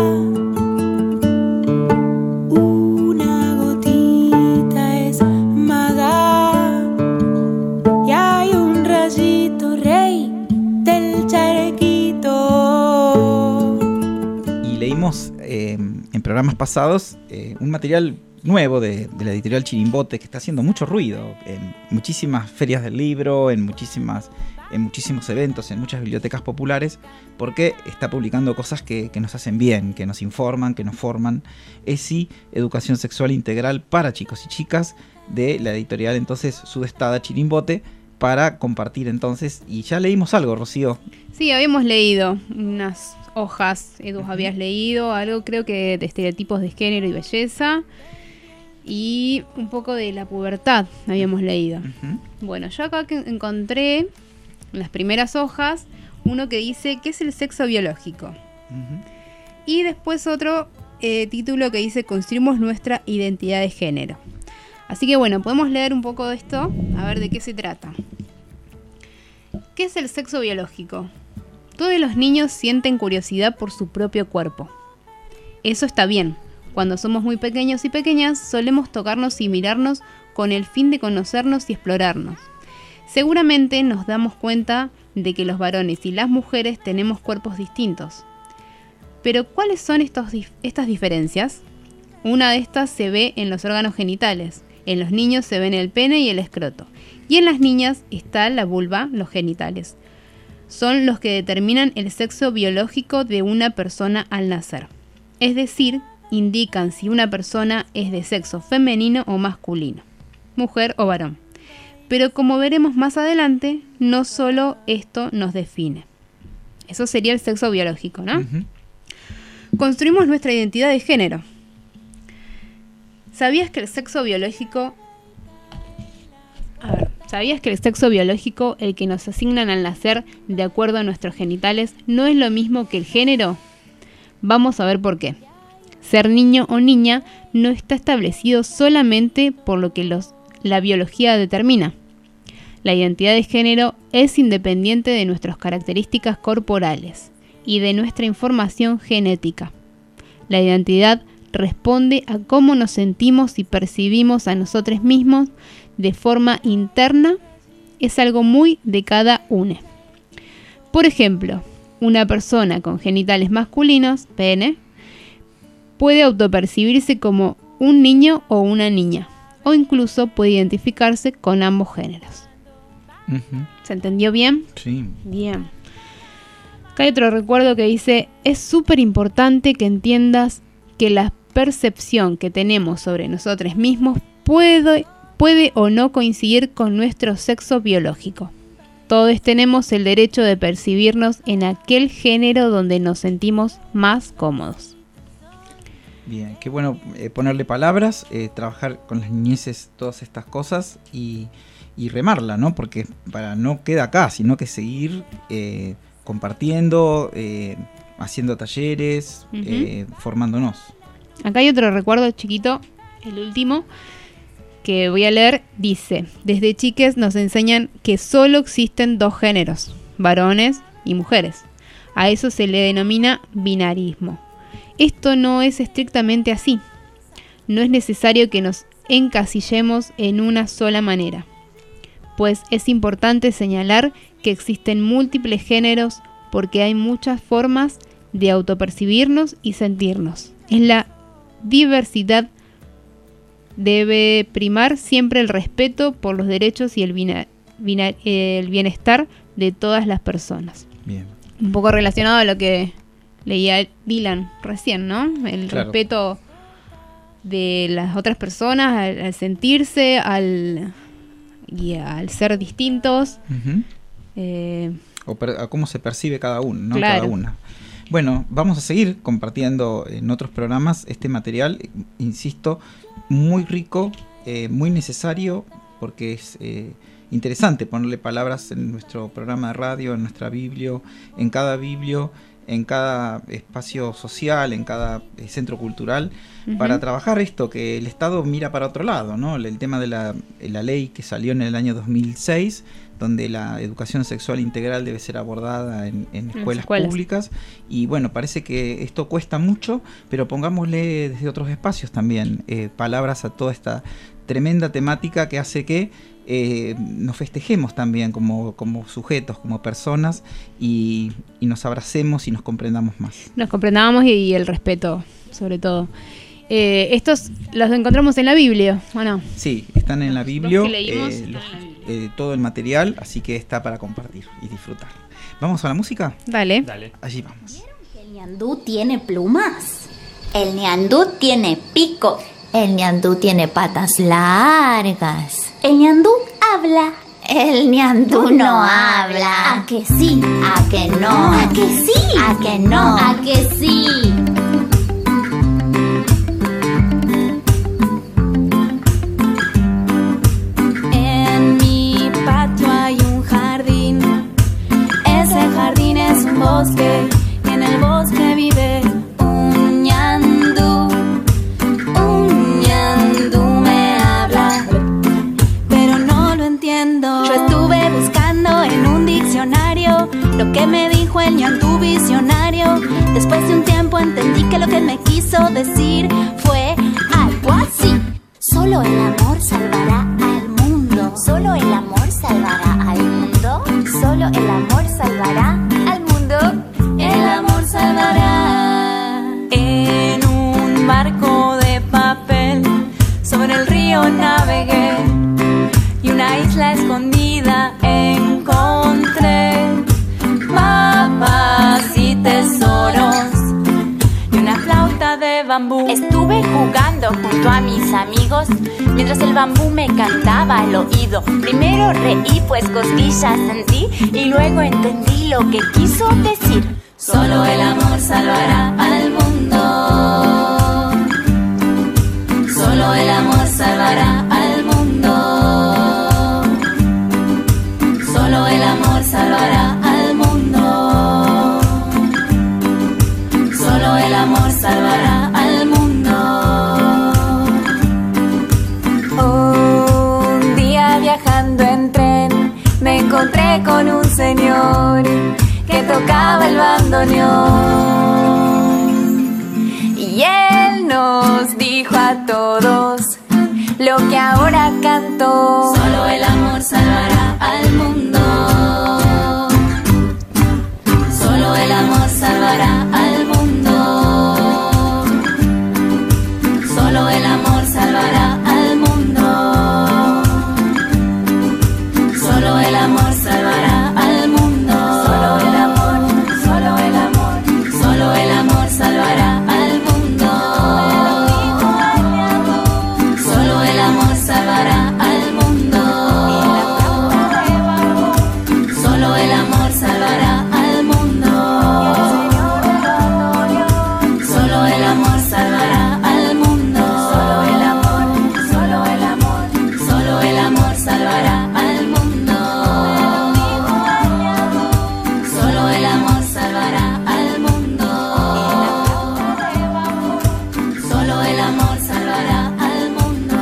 una gotita es maga, y hay un rayito rey del charquito. Y leímos eh, en programas pasados eh, un material nuevo de, de la editorial Chirimbote que está haciendo mucho ruido en muchísimas ferias del libro, en muchísimas en muchísimos eventos, en muchas bibliotecas populares, porque está publicando cosas que, que nos hacen bien, que nos informan, que nos forman. Es sí Educación Sexual Integral para chicos y chicas, de la editorial entonces Sudestada Chirimbote, para compartir entonces. Y ya leímos algo, Rocío. Sí, habíamos leído unas hojas, Edu, habías leído algo, creo que de estereotipos de género y belleza. Y un poco de la pubertad habíamos leído. Ujú. Bueno, yo acá que encontré en las primeras hojas uno que dice ¿qué es el sexo biológico? Ujú. Y después otro eh, título que dice construimos nuestra identidad de género. Así que bueno, podemos leer un poco de esto, a ver de qué se trata. ¿Qué es el sexo biológico? Todos los niños sienten curiosidad por su propio cuerpo. Eso está bien. Cuando somos muy pequeños y pequeñas, solemos tocarnos y mirarnos con el fin de conocernos y explorarnos. Seguramente nos damos cuenta de que los varones y las mujeres tenemos cuerpos distintos. Pero ¿cuáles son estos, estas diferencias? Una de estas se ve en los órganos genitales. En los niños se ven el pene y el escroto. Y en las niñas está la vulva, los genitales. Son los que determinan el sexo biológico de una persona al nacer. Es decir, indican si una persona es de sexo femenino o masculino, mujer o varón. Pero como veremos más adelante, no solo esto nos define. Eso sería el sexo biológico, ¿no? Ujú. Construimos nuestra identidad de género. ¿Sabías que el sexo biológico... A ver, ¿sabías que el sexo biológico, el que nos asignan al nacer de acuerdo a nuestros genitales, no es lo mismo que el género? Vamos a ver por qué. Ser niño o niña no está establecido solamente por lo que los, la biología determina. La identidad de género es independiente de nuestras características corporales y de nuestra información genética. La identidad responde a cómo nos sentimos y percibimos a nosotros mismos de forma interna. Es algo muy de cada uno. Por ejemplo, una persona con genitales masculinos, pene, puede autopercibirse como un niño o una niña, o incluso puede identificarse con ambos géneros. Ujú. ¿Se entendió bien? Sí. Bien. Acá hay otro recuerdo que dice, es súper importante que entiendas que la percepción que tenemos sobre nosotros mismos puede, puede o no coincidir con nuestro sexo biológico. Todos tenemos el derecho de percibirnos en aquel género donde nos sentimos más cómodos. Bien, qué bueno eh, ponerle palabras, eh, trabajar con las niñeces todas estas cosas y, y remarla, ¿no? Porque para no queda acá, sino que seguir eh, compartiendo, eh, haciendo talleres, Ujú. eh, formándonos. Acá hay otro recuerdo chiquito, el último, que voy a leer. Dice, desde chiques nos enseñan que solo existen dos géneros, varones y mujeres. A eso se le denomina binarismo. Esto no es estrictamente así. No es necesario que nos encasillemos en una sola manera, pues es importante señalar que existen múltiples géneros porque hay muchas formas de autopercibirnos y sentirnos. En la diversidad debe primar siempre el respeto por los derechos y el, bina- bina- el bienestar de todas las personas. Bien. Un poco relacionado a lo que leía Dylan recién, ¿no? El Claro. respeto de las otras personas, al, al sentirse, al y al ser distintos. Ujú. Eh, O per- a cómo se percibe cada uno, ¿no? Claro. Cada una. Bueno, vamos a seguir compartiendo en otros programas este material, eh, insisto, muy rico, eh, muy necesario, porque es eh, interesante ponerle palabras en nuestro programa de radio, en nuestra biblio, en cada biblio, en cada espacio social, en cada eh, centro cultural, Ujú. para trabajar esto que el Estado mira para otro lado, ¿no? El, el tema de la, la ley que salió en el año dos mil seis, donde la educación sexual integral debe ser abordada en, en escuelas, escuelas. públicas. Y bueno, parece que esto cuesta mucho, pero pongámosle desde otros espacios también eh, palabras a toda esta tremenda temática que hace que eh, nos festejemos también como, como sujetos, como personas, y, y nos abracemos y nos comprendamos más. nos comprendamos y, y el respeto, sobre todo. Eh, estos los encontramos en la Biblia, ¿o no? Sí, están en la Los Biblia, que leímos eh, están los- en la Biblia. eh, todo el material, así que está para compartir y disfrutar. ¿Vamos a la música? Dale. Dale. Allí vamos. El ñandú tiene plumas. El ñandú tiene pico. El ñandú tiene patas largas. El ñandú habla. El ñandú no habla. ¿A que sí? ¿A que no? ¿A que sí? ¿A que no? ¿A que sí? En mi patio hay un jardín. Ese jardín es un bosque. Y en el bosque vive un ñandú. Un ñandú me habla, pero no lo entiendo. Yo estuve buscando en un diccionario lo que me dijo el ñandú visionario. Después de un tiempo entendí que lo que me quiso decir fue algo así. Solo el amor salvará al mundo. Solo el amor salvará al mundo. Solo el amor salvará al mundo. El amor salvará. En un barco de papel sobre el río navegué y una isla escondida encontré. Mapas y tesoros y una flauta de bambú. Estuve jugando junto a mis amigos mientras el bambú me cantaba al oído. Primero reí pues cosquillas sentí y luego entendí lo que quiso decir. Solo el amor salvará al mundo. Solo el amor salvará al mundo. Solo el amor salvará al mundo. Solo el amor salvará al mundo. Un día viajando en tren me encontré con un señor que tocaba el bandoneón. Y él nos dijo a todos lo que ahora cantó. Solo el amor salvará al mundo. Solo el amor salvará al mundo. Solo el amor salvará al mundo. Solo el amor salvará al mundo. Solo el amor, solo el amor, solo el amor salvará al mundo. Solo el amor salvará al mundo. Solo el amor salvará al mundo. Solo el amor salvará al mundo. Solo el amor, solo el amor, solo el amor salvará al mundo. Solo el amor salvará al mundo. Solo el amor salvará al mundo.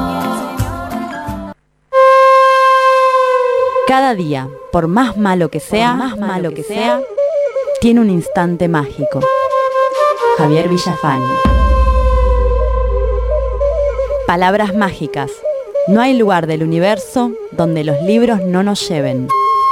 Cada día, por más malo que sea, más malo que sea, tiene un instante mágico. Javier Villafañe. Palabras mágicas. No hay lugar del universo donde los libros no nos lleven.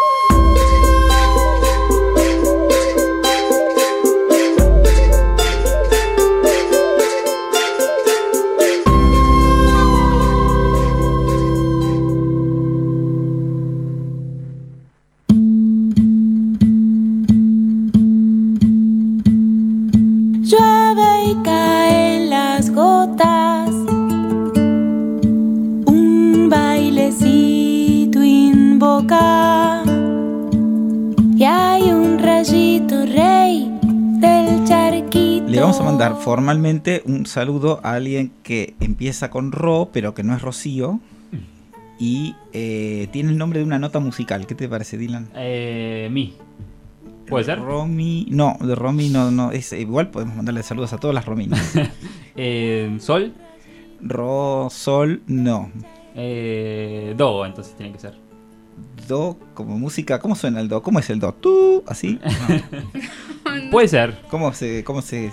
Llueve y caen las gotas, un bailecito invoca, y hay un rayito rey del charquito. Le vamos a mandar formalmente un saludo a alguien que empieza con Ro, pero que no es Rocío, y eh, tiene el nombre de una nota musical. ¿Qué te parece, Dylan? Eh, mi. ¿Puede ser? Romy. No, de Romy no, no. Es, igual podemos mandarle saludos a todas las Rominas. eh, ¿Sol? Ro, Sol, no. Eh, do, entonces tiene que ser. Do, como música. ¿Cómo suena el do? ¿Cómo es el do? ¿Tú? ¿Así? No. Puede ser. ¿Cómo se...? Cómo se eh?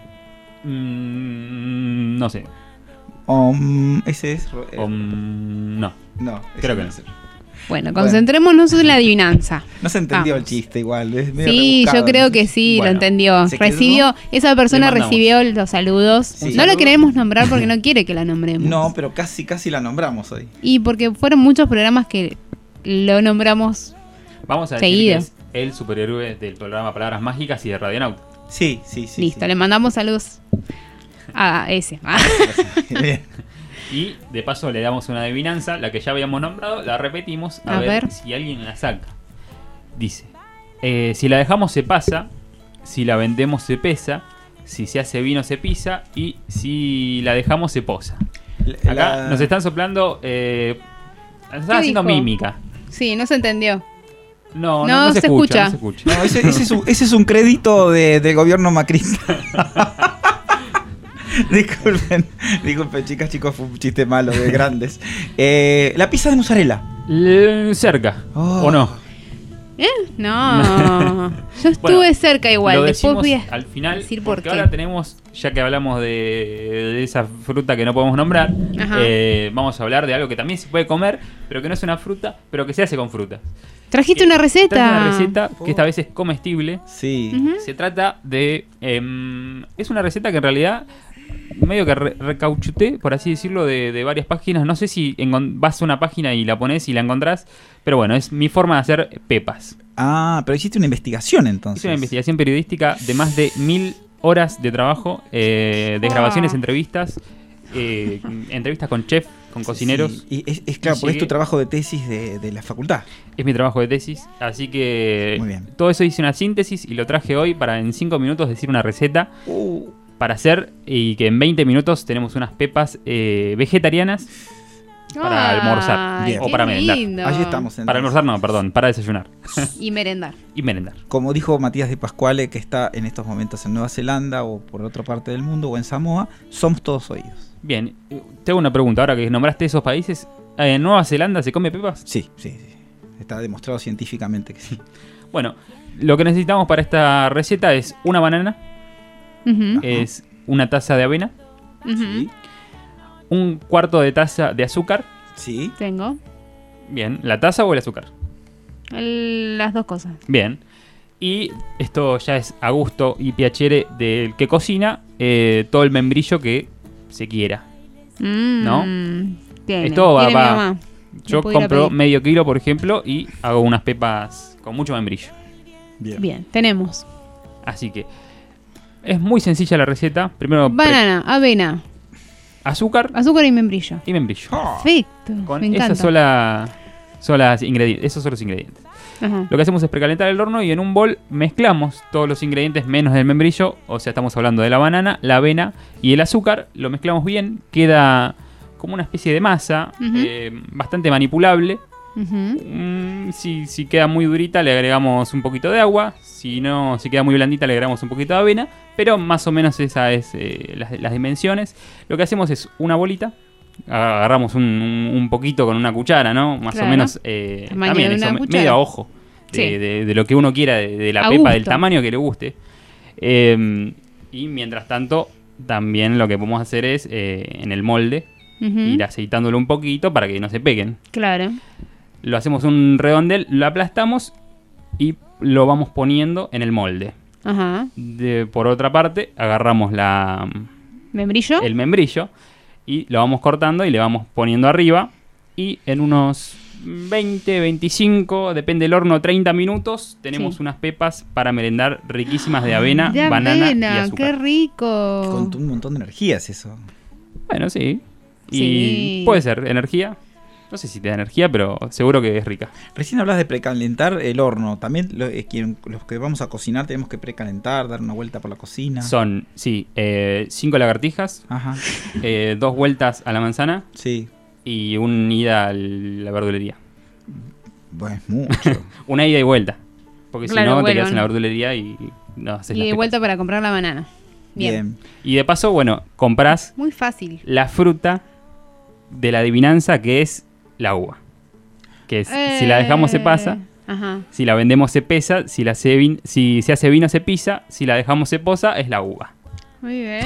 mm, no sé. Um, ese es... Eh, um, no. No. Creo que no. Bueno, concentrémonos en la adivinanza. No se entendió Vamos. el chiste igual. Es medio Sí, rebuscado, yo creo ¿no? que sí, Bueno, lo entendió. ¿se quedó? Recibió, esa persona Le mandamos. recibió los saludos. Sí. No lo queremos nombrar porque no quiere que la nombremos. No, pero casi, casi la nombramos hoy. Y porque fueron muchos programas que lo nombramos. Vamos a decir Seguido. que es el superhéroe del programa Palabras Mágicas y de Radionauta. Sí, sí, sí. Listo, sí. le mandamos saludos a ese. Ah. Bien. Y de paso le damos una adivinanza, la que ya habíamos nombrado, la repetimos a, A ver, ver. si alguien la saca. Dice, eh, si la dejamos se pasa, si la vendemos se pesa, si se hace vino se pisa y si la dejamos se posa. Acá La- nos están soplando, eh, nos están haciendo dijo? mímica. Sí, no se entendió. No, no, No no se, se escucha, escucha. no se escucha. No, ese, ese es un, ese es un crédito de, del gobierno macrista. Disculpen, disculpen, chicas, chicos, fue un chiste malo de grandes. Eh, la pizza de mozzarella. L- cerca, Oh. ¿o no? ¿Eh? No. Yo estuve Bueno, cerca igual. Lo Después decimos voy a al final, decir por porque qué. ahora tenemos, ya que hablamos de, de esa fruta que no podemos nombrar, Ajá. eh, vamos a hablar de algo que también se puede comer, pero que no es una fruta, pero que se hace con fruta. Trajiste Eh, una receta. traje una receta que esta vez es comestible. Sí. Ujú. Se trata de... em, es una receta que en realidad medio que re- recauchuté, por así decirlo, de, de varias páginas. No sé si encon- vas a una página y la pones y la encontrás, pero bueno, es mi forma de hacer pepas. Ah, pero hiciste una investigación entonces. Hice una investigación periodística de más de mil horas de trabajo, eh, de Ah. grabaciones, entrevistas, eh, entrevistas con chef, con cocineros. Sí, y es, es claro, porque es Llegué- tu trabajo de tesis de, de la facultad. Es mi trabajo de tesis, así que Muy bien. todo eso hice una síntesis y lo traje hoy para en cinco minutos decir una receta Uh, para hacer y que en veinte minutos tenemos unas pepas eh, vegetarianas para Ay, almorzar Bien. o qué para merendar. lindo. allí estamos. Para almorzar no, perdón, para desayunar Y merendar. y merendar. Como dijo Matías de Pascuale, que está en estos momentos en Nueva Zelanda o por otra parte del mundo o en Samoa, somos todos oídos. Bien, te hago una pregunta, ahora que nombraste esos países, ¿en Nueva Zelanda se come pepas? Sí, sí, sí. Está demostrado científicamente que sí. Bueno, lo que necesitamos para esta receta es una banana, Ujú, es una taza de avena, ujú. Sí, un cuarto de taza de azúcar. sí. Tengo Bien, ¿la taza o el azúcar? el- las dos cosas. Bien. Y esto ya es a gusto y piacere del que cocina, eh, todo el membrillo que se quiera. Mm, ¿No? Tiene, Esto va- tiene mi va- mamá. Yo Lo puedo ir a compro pedir. medio kilo, por ejemplo, y hago unas pepas con mucho membrillo. Bien. Bien, tenemos Así que es muy sencilla la receta. Primero, pre- banana, avena, azúcar azúcar y membrillo. y membrillo. Perfecto. Con me encanta. esas sola, solas ingredientes, esos son los ingredientes. Ajá. Lo que hacemos es precalentar el horno y en un bol mezclamos todos los ingredientes menos el membrillo, o sea, estamos hablando de la banana, la avena y el azúcar. Lo mezclamos bien, queda como una especie de masa, Ujú. eh, bastante manipulable. Ujú. Mm, si, si queda muy durita le agregamos un poquito de agua, si no, si queda muy blandita le agregamos un poquito de avena, pero más o menos esa es eh, las, las dimensiones. Lo que hacemos es una bolita, agarramos un, un- un poquito con una cuchara, ¿no? Más Claro. o menos eh, Tamaño también de eso, una me- cuchara. medio a ojo de, Sí. de- de lo que uno quiera de, de la A pepa, del gusto. tamaño que le guste. Eh, y mientras tanto, también lo que podemos hacer es eh, en el molde Ujú. ir aceitándolo un poquito para que no se peguen. Claro. Lo hacemos un redondel, lo aplastamos y lo vamos poniendo en el molde. Ajá. De- por otra parte, agarramos la, ¿Membrillo? el membrillo y lo vamos cortando y le vamos poniendo arriba. Y en unos veinte, veinticinco, depende del horno, treinta minutos, tenemos Sí. unas pepas para merendar riquísimas de avena, de banana avena, y azúcar. qué rico. Con un montón de energías eso. Bueno, sí. Y Sí. puede ser energía. No sé si te da energía, pero seguro que es rica. Recién hablas de precalentar el horno. También lo- eh, quien- los que vamos a cocinar tenemos que precalentar, dar una vuelta por la cocina. Son, sí, eh, cinco lagartijas, Ajá, eh, dos vueltas a la manzana sí. y una ida a la verdulería. Bueno, es mucho. Una ida y vuelta. Porque Claro, si no, te bueno. quedas en la verdulería y no haces Y las de pepas. vuelta para comprar la banana. Bien. Bien. Y de paso, bueno, comprás Muy fácil. la fruta de la adivinanza que es la uva. Que es, si la dejamos se pasa, Eh, Ajá. si la vendemos se pesa, si, la se, vin- si se hace vino se pisa, si la dejamos se posa, es la uva. Muy bien.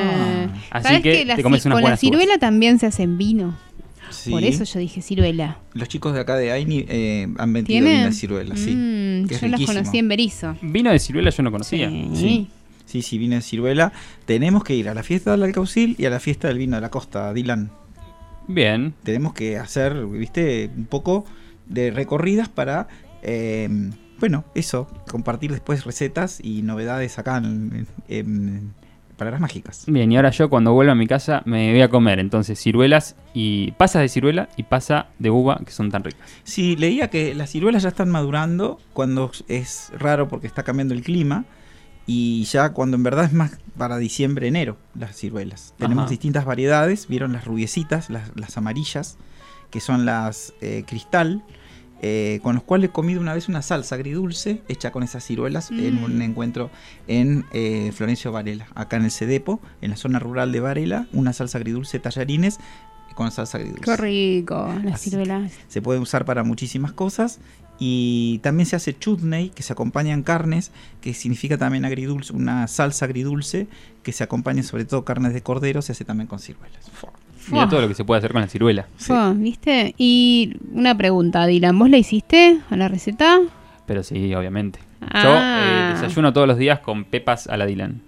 Así ¿Sabes que la te comes ci- unas con la buenas uvas. ciruela también se hacen vino? Sí. Por eso yo dije ciruela. Los chicos de acá de Aini eh, han vendido ¿Tiene? vino de ciruela, sí. Mm, que es yo las riquísimo. conocí en Berizo. Vino de ciruela yo no conocía. Sí. Sí. Sí, sí, vino de ciruela. Tenemos que ir a la fiesta del Alcaucil y a la fiesta del vino de la costa, Dylan. Bien. Tenemos que hacer, viste, un poco de recorridas para, eh, bueno, eso, compartir después recetas y novedades acá en, en- palabras mágicas. Bien, y ahora yo cuando vuelva a mi casa me voy a comer entonces ciruelas y pasas de ciruela y pasa de uva que son tan ricas. Sí, leía que las ciruelas ya están madurando cuando es raro porque está cambiando el clima y ya cuando en verdad es más para diciembre, enero las ciruelas. Tenemos Ajá. distintas variedades, vieron las rubiecitas, las, las amarillas, que son las eh, cristal, eh, con los cuales he comido una vez una salsa agridulce hecha con esas ciruelas mm. en un encuentro en eh, Florencio Varela, acá en el Cedepo, en la zona rural de Varela, una salsa agridulce, tallarines con salsa agridulce. Qué rico, las ciruelas. Se puede usar para muchísimas cosas y también se hace chutney, que se acompaña en carnes, que significa también agridulce, una salsa agridulce que se acompaña sobre todo carnes de cordero, se hace también con ciruelas. Mira todo lo que se puede hacer con la ciruela. Sí. Oh, ¿viste? Y una pregunta, Dylan, ¿vos la hiciste a la receta? Pero sí, obviamente. Ah. Yo eh, desayuno todos los días con pepas a la Dylan.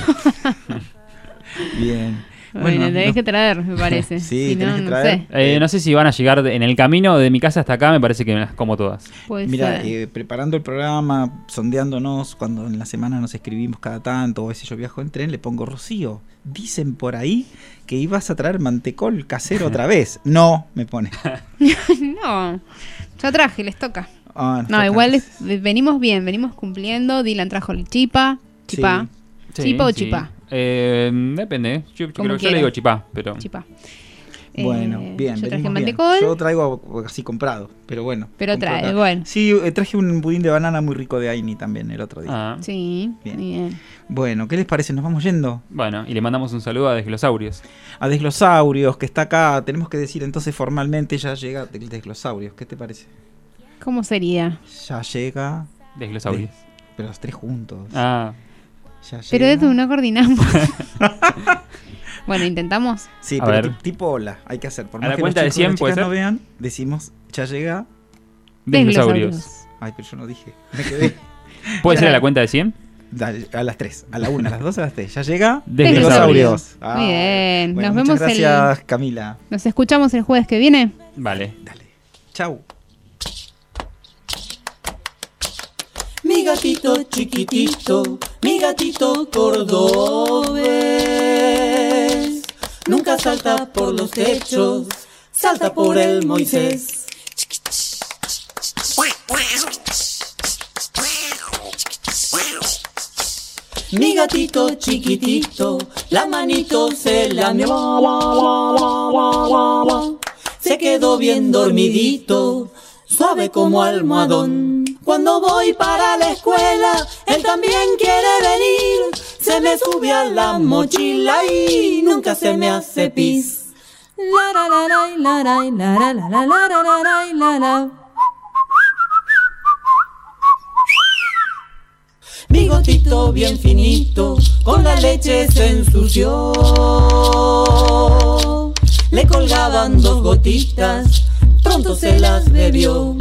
Bien. Bueno, bueno, tenés no. que traer, me parece. Sí, si tenés no, que no traer. sé. Eh, no sé si van a llegar de, en el camino de mi casa hasta acá, me parece que me las como todas. Puede Mira, ser. eh, preparando el programa, sondeándonos, cuando en la semana nos escribimos cada tanto, o a veces yo viajo en tren, le pongo Rocío. Dicen por ahí que ibas a traer mantecol casero otra vez. No, me pone. No, ya traje, les toca. Ah, no, igual es, venimos bien, venimos cumpliendo. Dylan trajo el chipa. Chipa. Sí. ¿Chipa Sí, o chipá? Sí. Eh, depende. Yo, yo, creo, yo le digo chipá, pero. Chipá. Bueno, eh, bien. Yo traje bien. mantecol. Yo traigo así comprado, pero bueno. Pero trae, bueno. Sí, traje un budín de banana muy rico de Aini también el otro día. Ah. Sí, bien. bien. Bueno, ¿qué les parece? ¿Nos vamos yendo? Bueno, y le mandamos un saludo a Desglosaurios. A Desglosaurios, que está acá. Tenemos que decir entonces formalmente, ya llega el Desglosaurios. ¿Qué te parece? ¿Cómo sería? Ya llega... Desglosaurios. De... Pero los tres juntos. Ah. Ya pero llega... eso no coordinamos. Bueno, intentamos. Sí, a pero ver. tipo hola, hay que hacer. Por a más la que cuenta los de chicos cien, y las ¿puede chicas ser? no vean, decimos, ya llega... Desglosaurios. Ay, pero yo no dije. Me quedé. ¿Puede ser a la cuenta de cien? Dale, a las tres, a la una, a las dos, a las tres. Ya llega Desglosaurios. Ah, muy bien. bueno, Nos muchas vemos gracias, el... Camila. Nos escuchamos el jueves que viene. Vale. Dale. Chau. Mi gatito chiquitito, mi gatito cordobés, nunca salta por los techos, salta por el Moisés. Mi gatito chiquitito, la manito se lamió, se quedó bien dormidito, suave como almohadón. Cuando voy para la escuela, él también quiere venir. Se me sube a la mochila y nunca se me hace pis. La la la la la la la la la la la la la. Mi gotito bien finito, con la leche se ensució. Le colgaban dos gotitas, pronto se las bebió.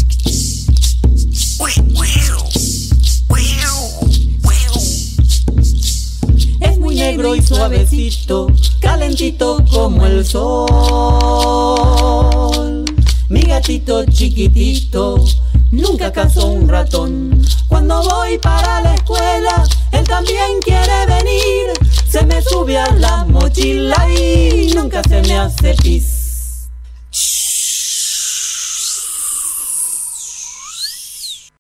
Es muy negro y suavecito, calentito como el sol. Mi gatito chiquitito nunca cazó un ratón. Cuando voy para la escuela, él también quiere venir. Se me sube a la mochila y nunca se me hace pis.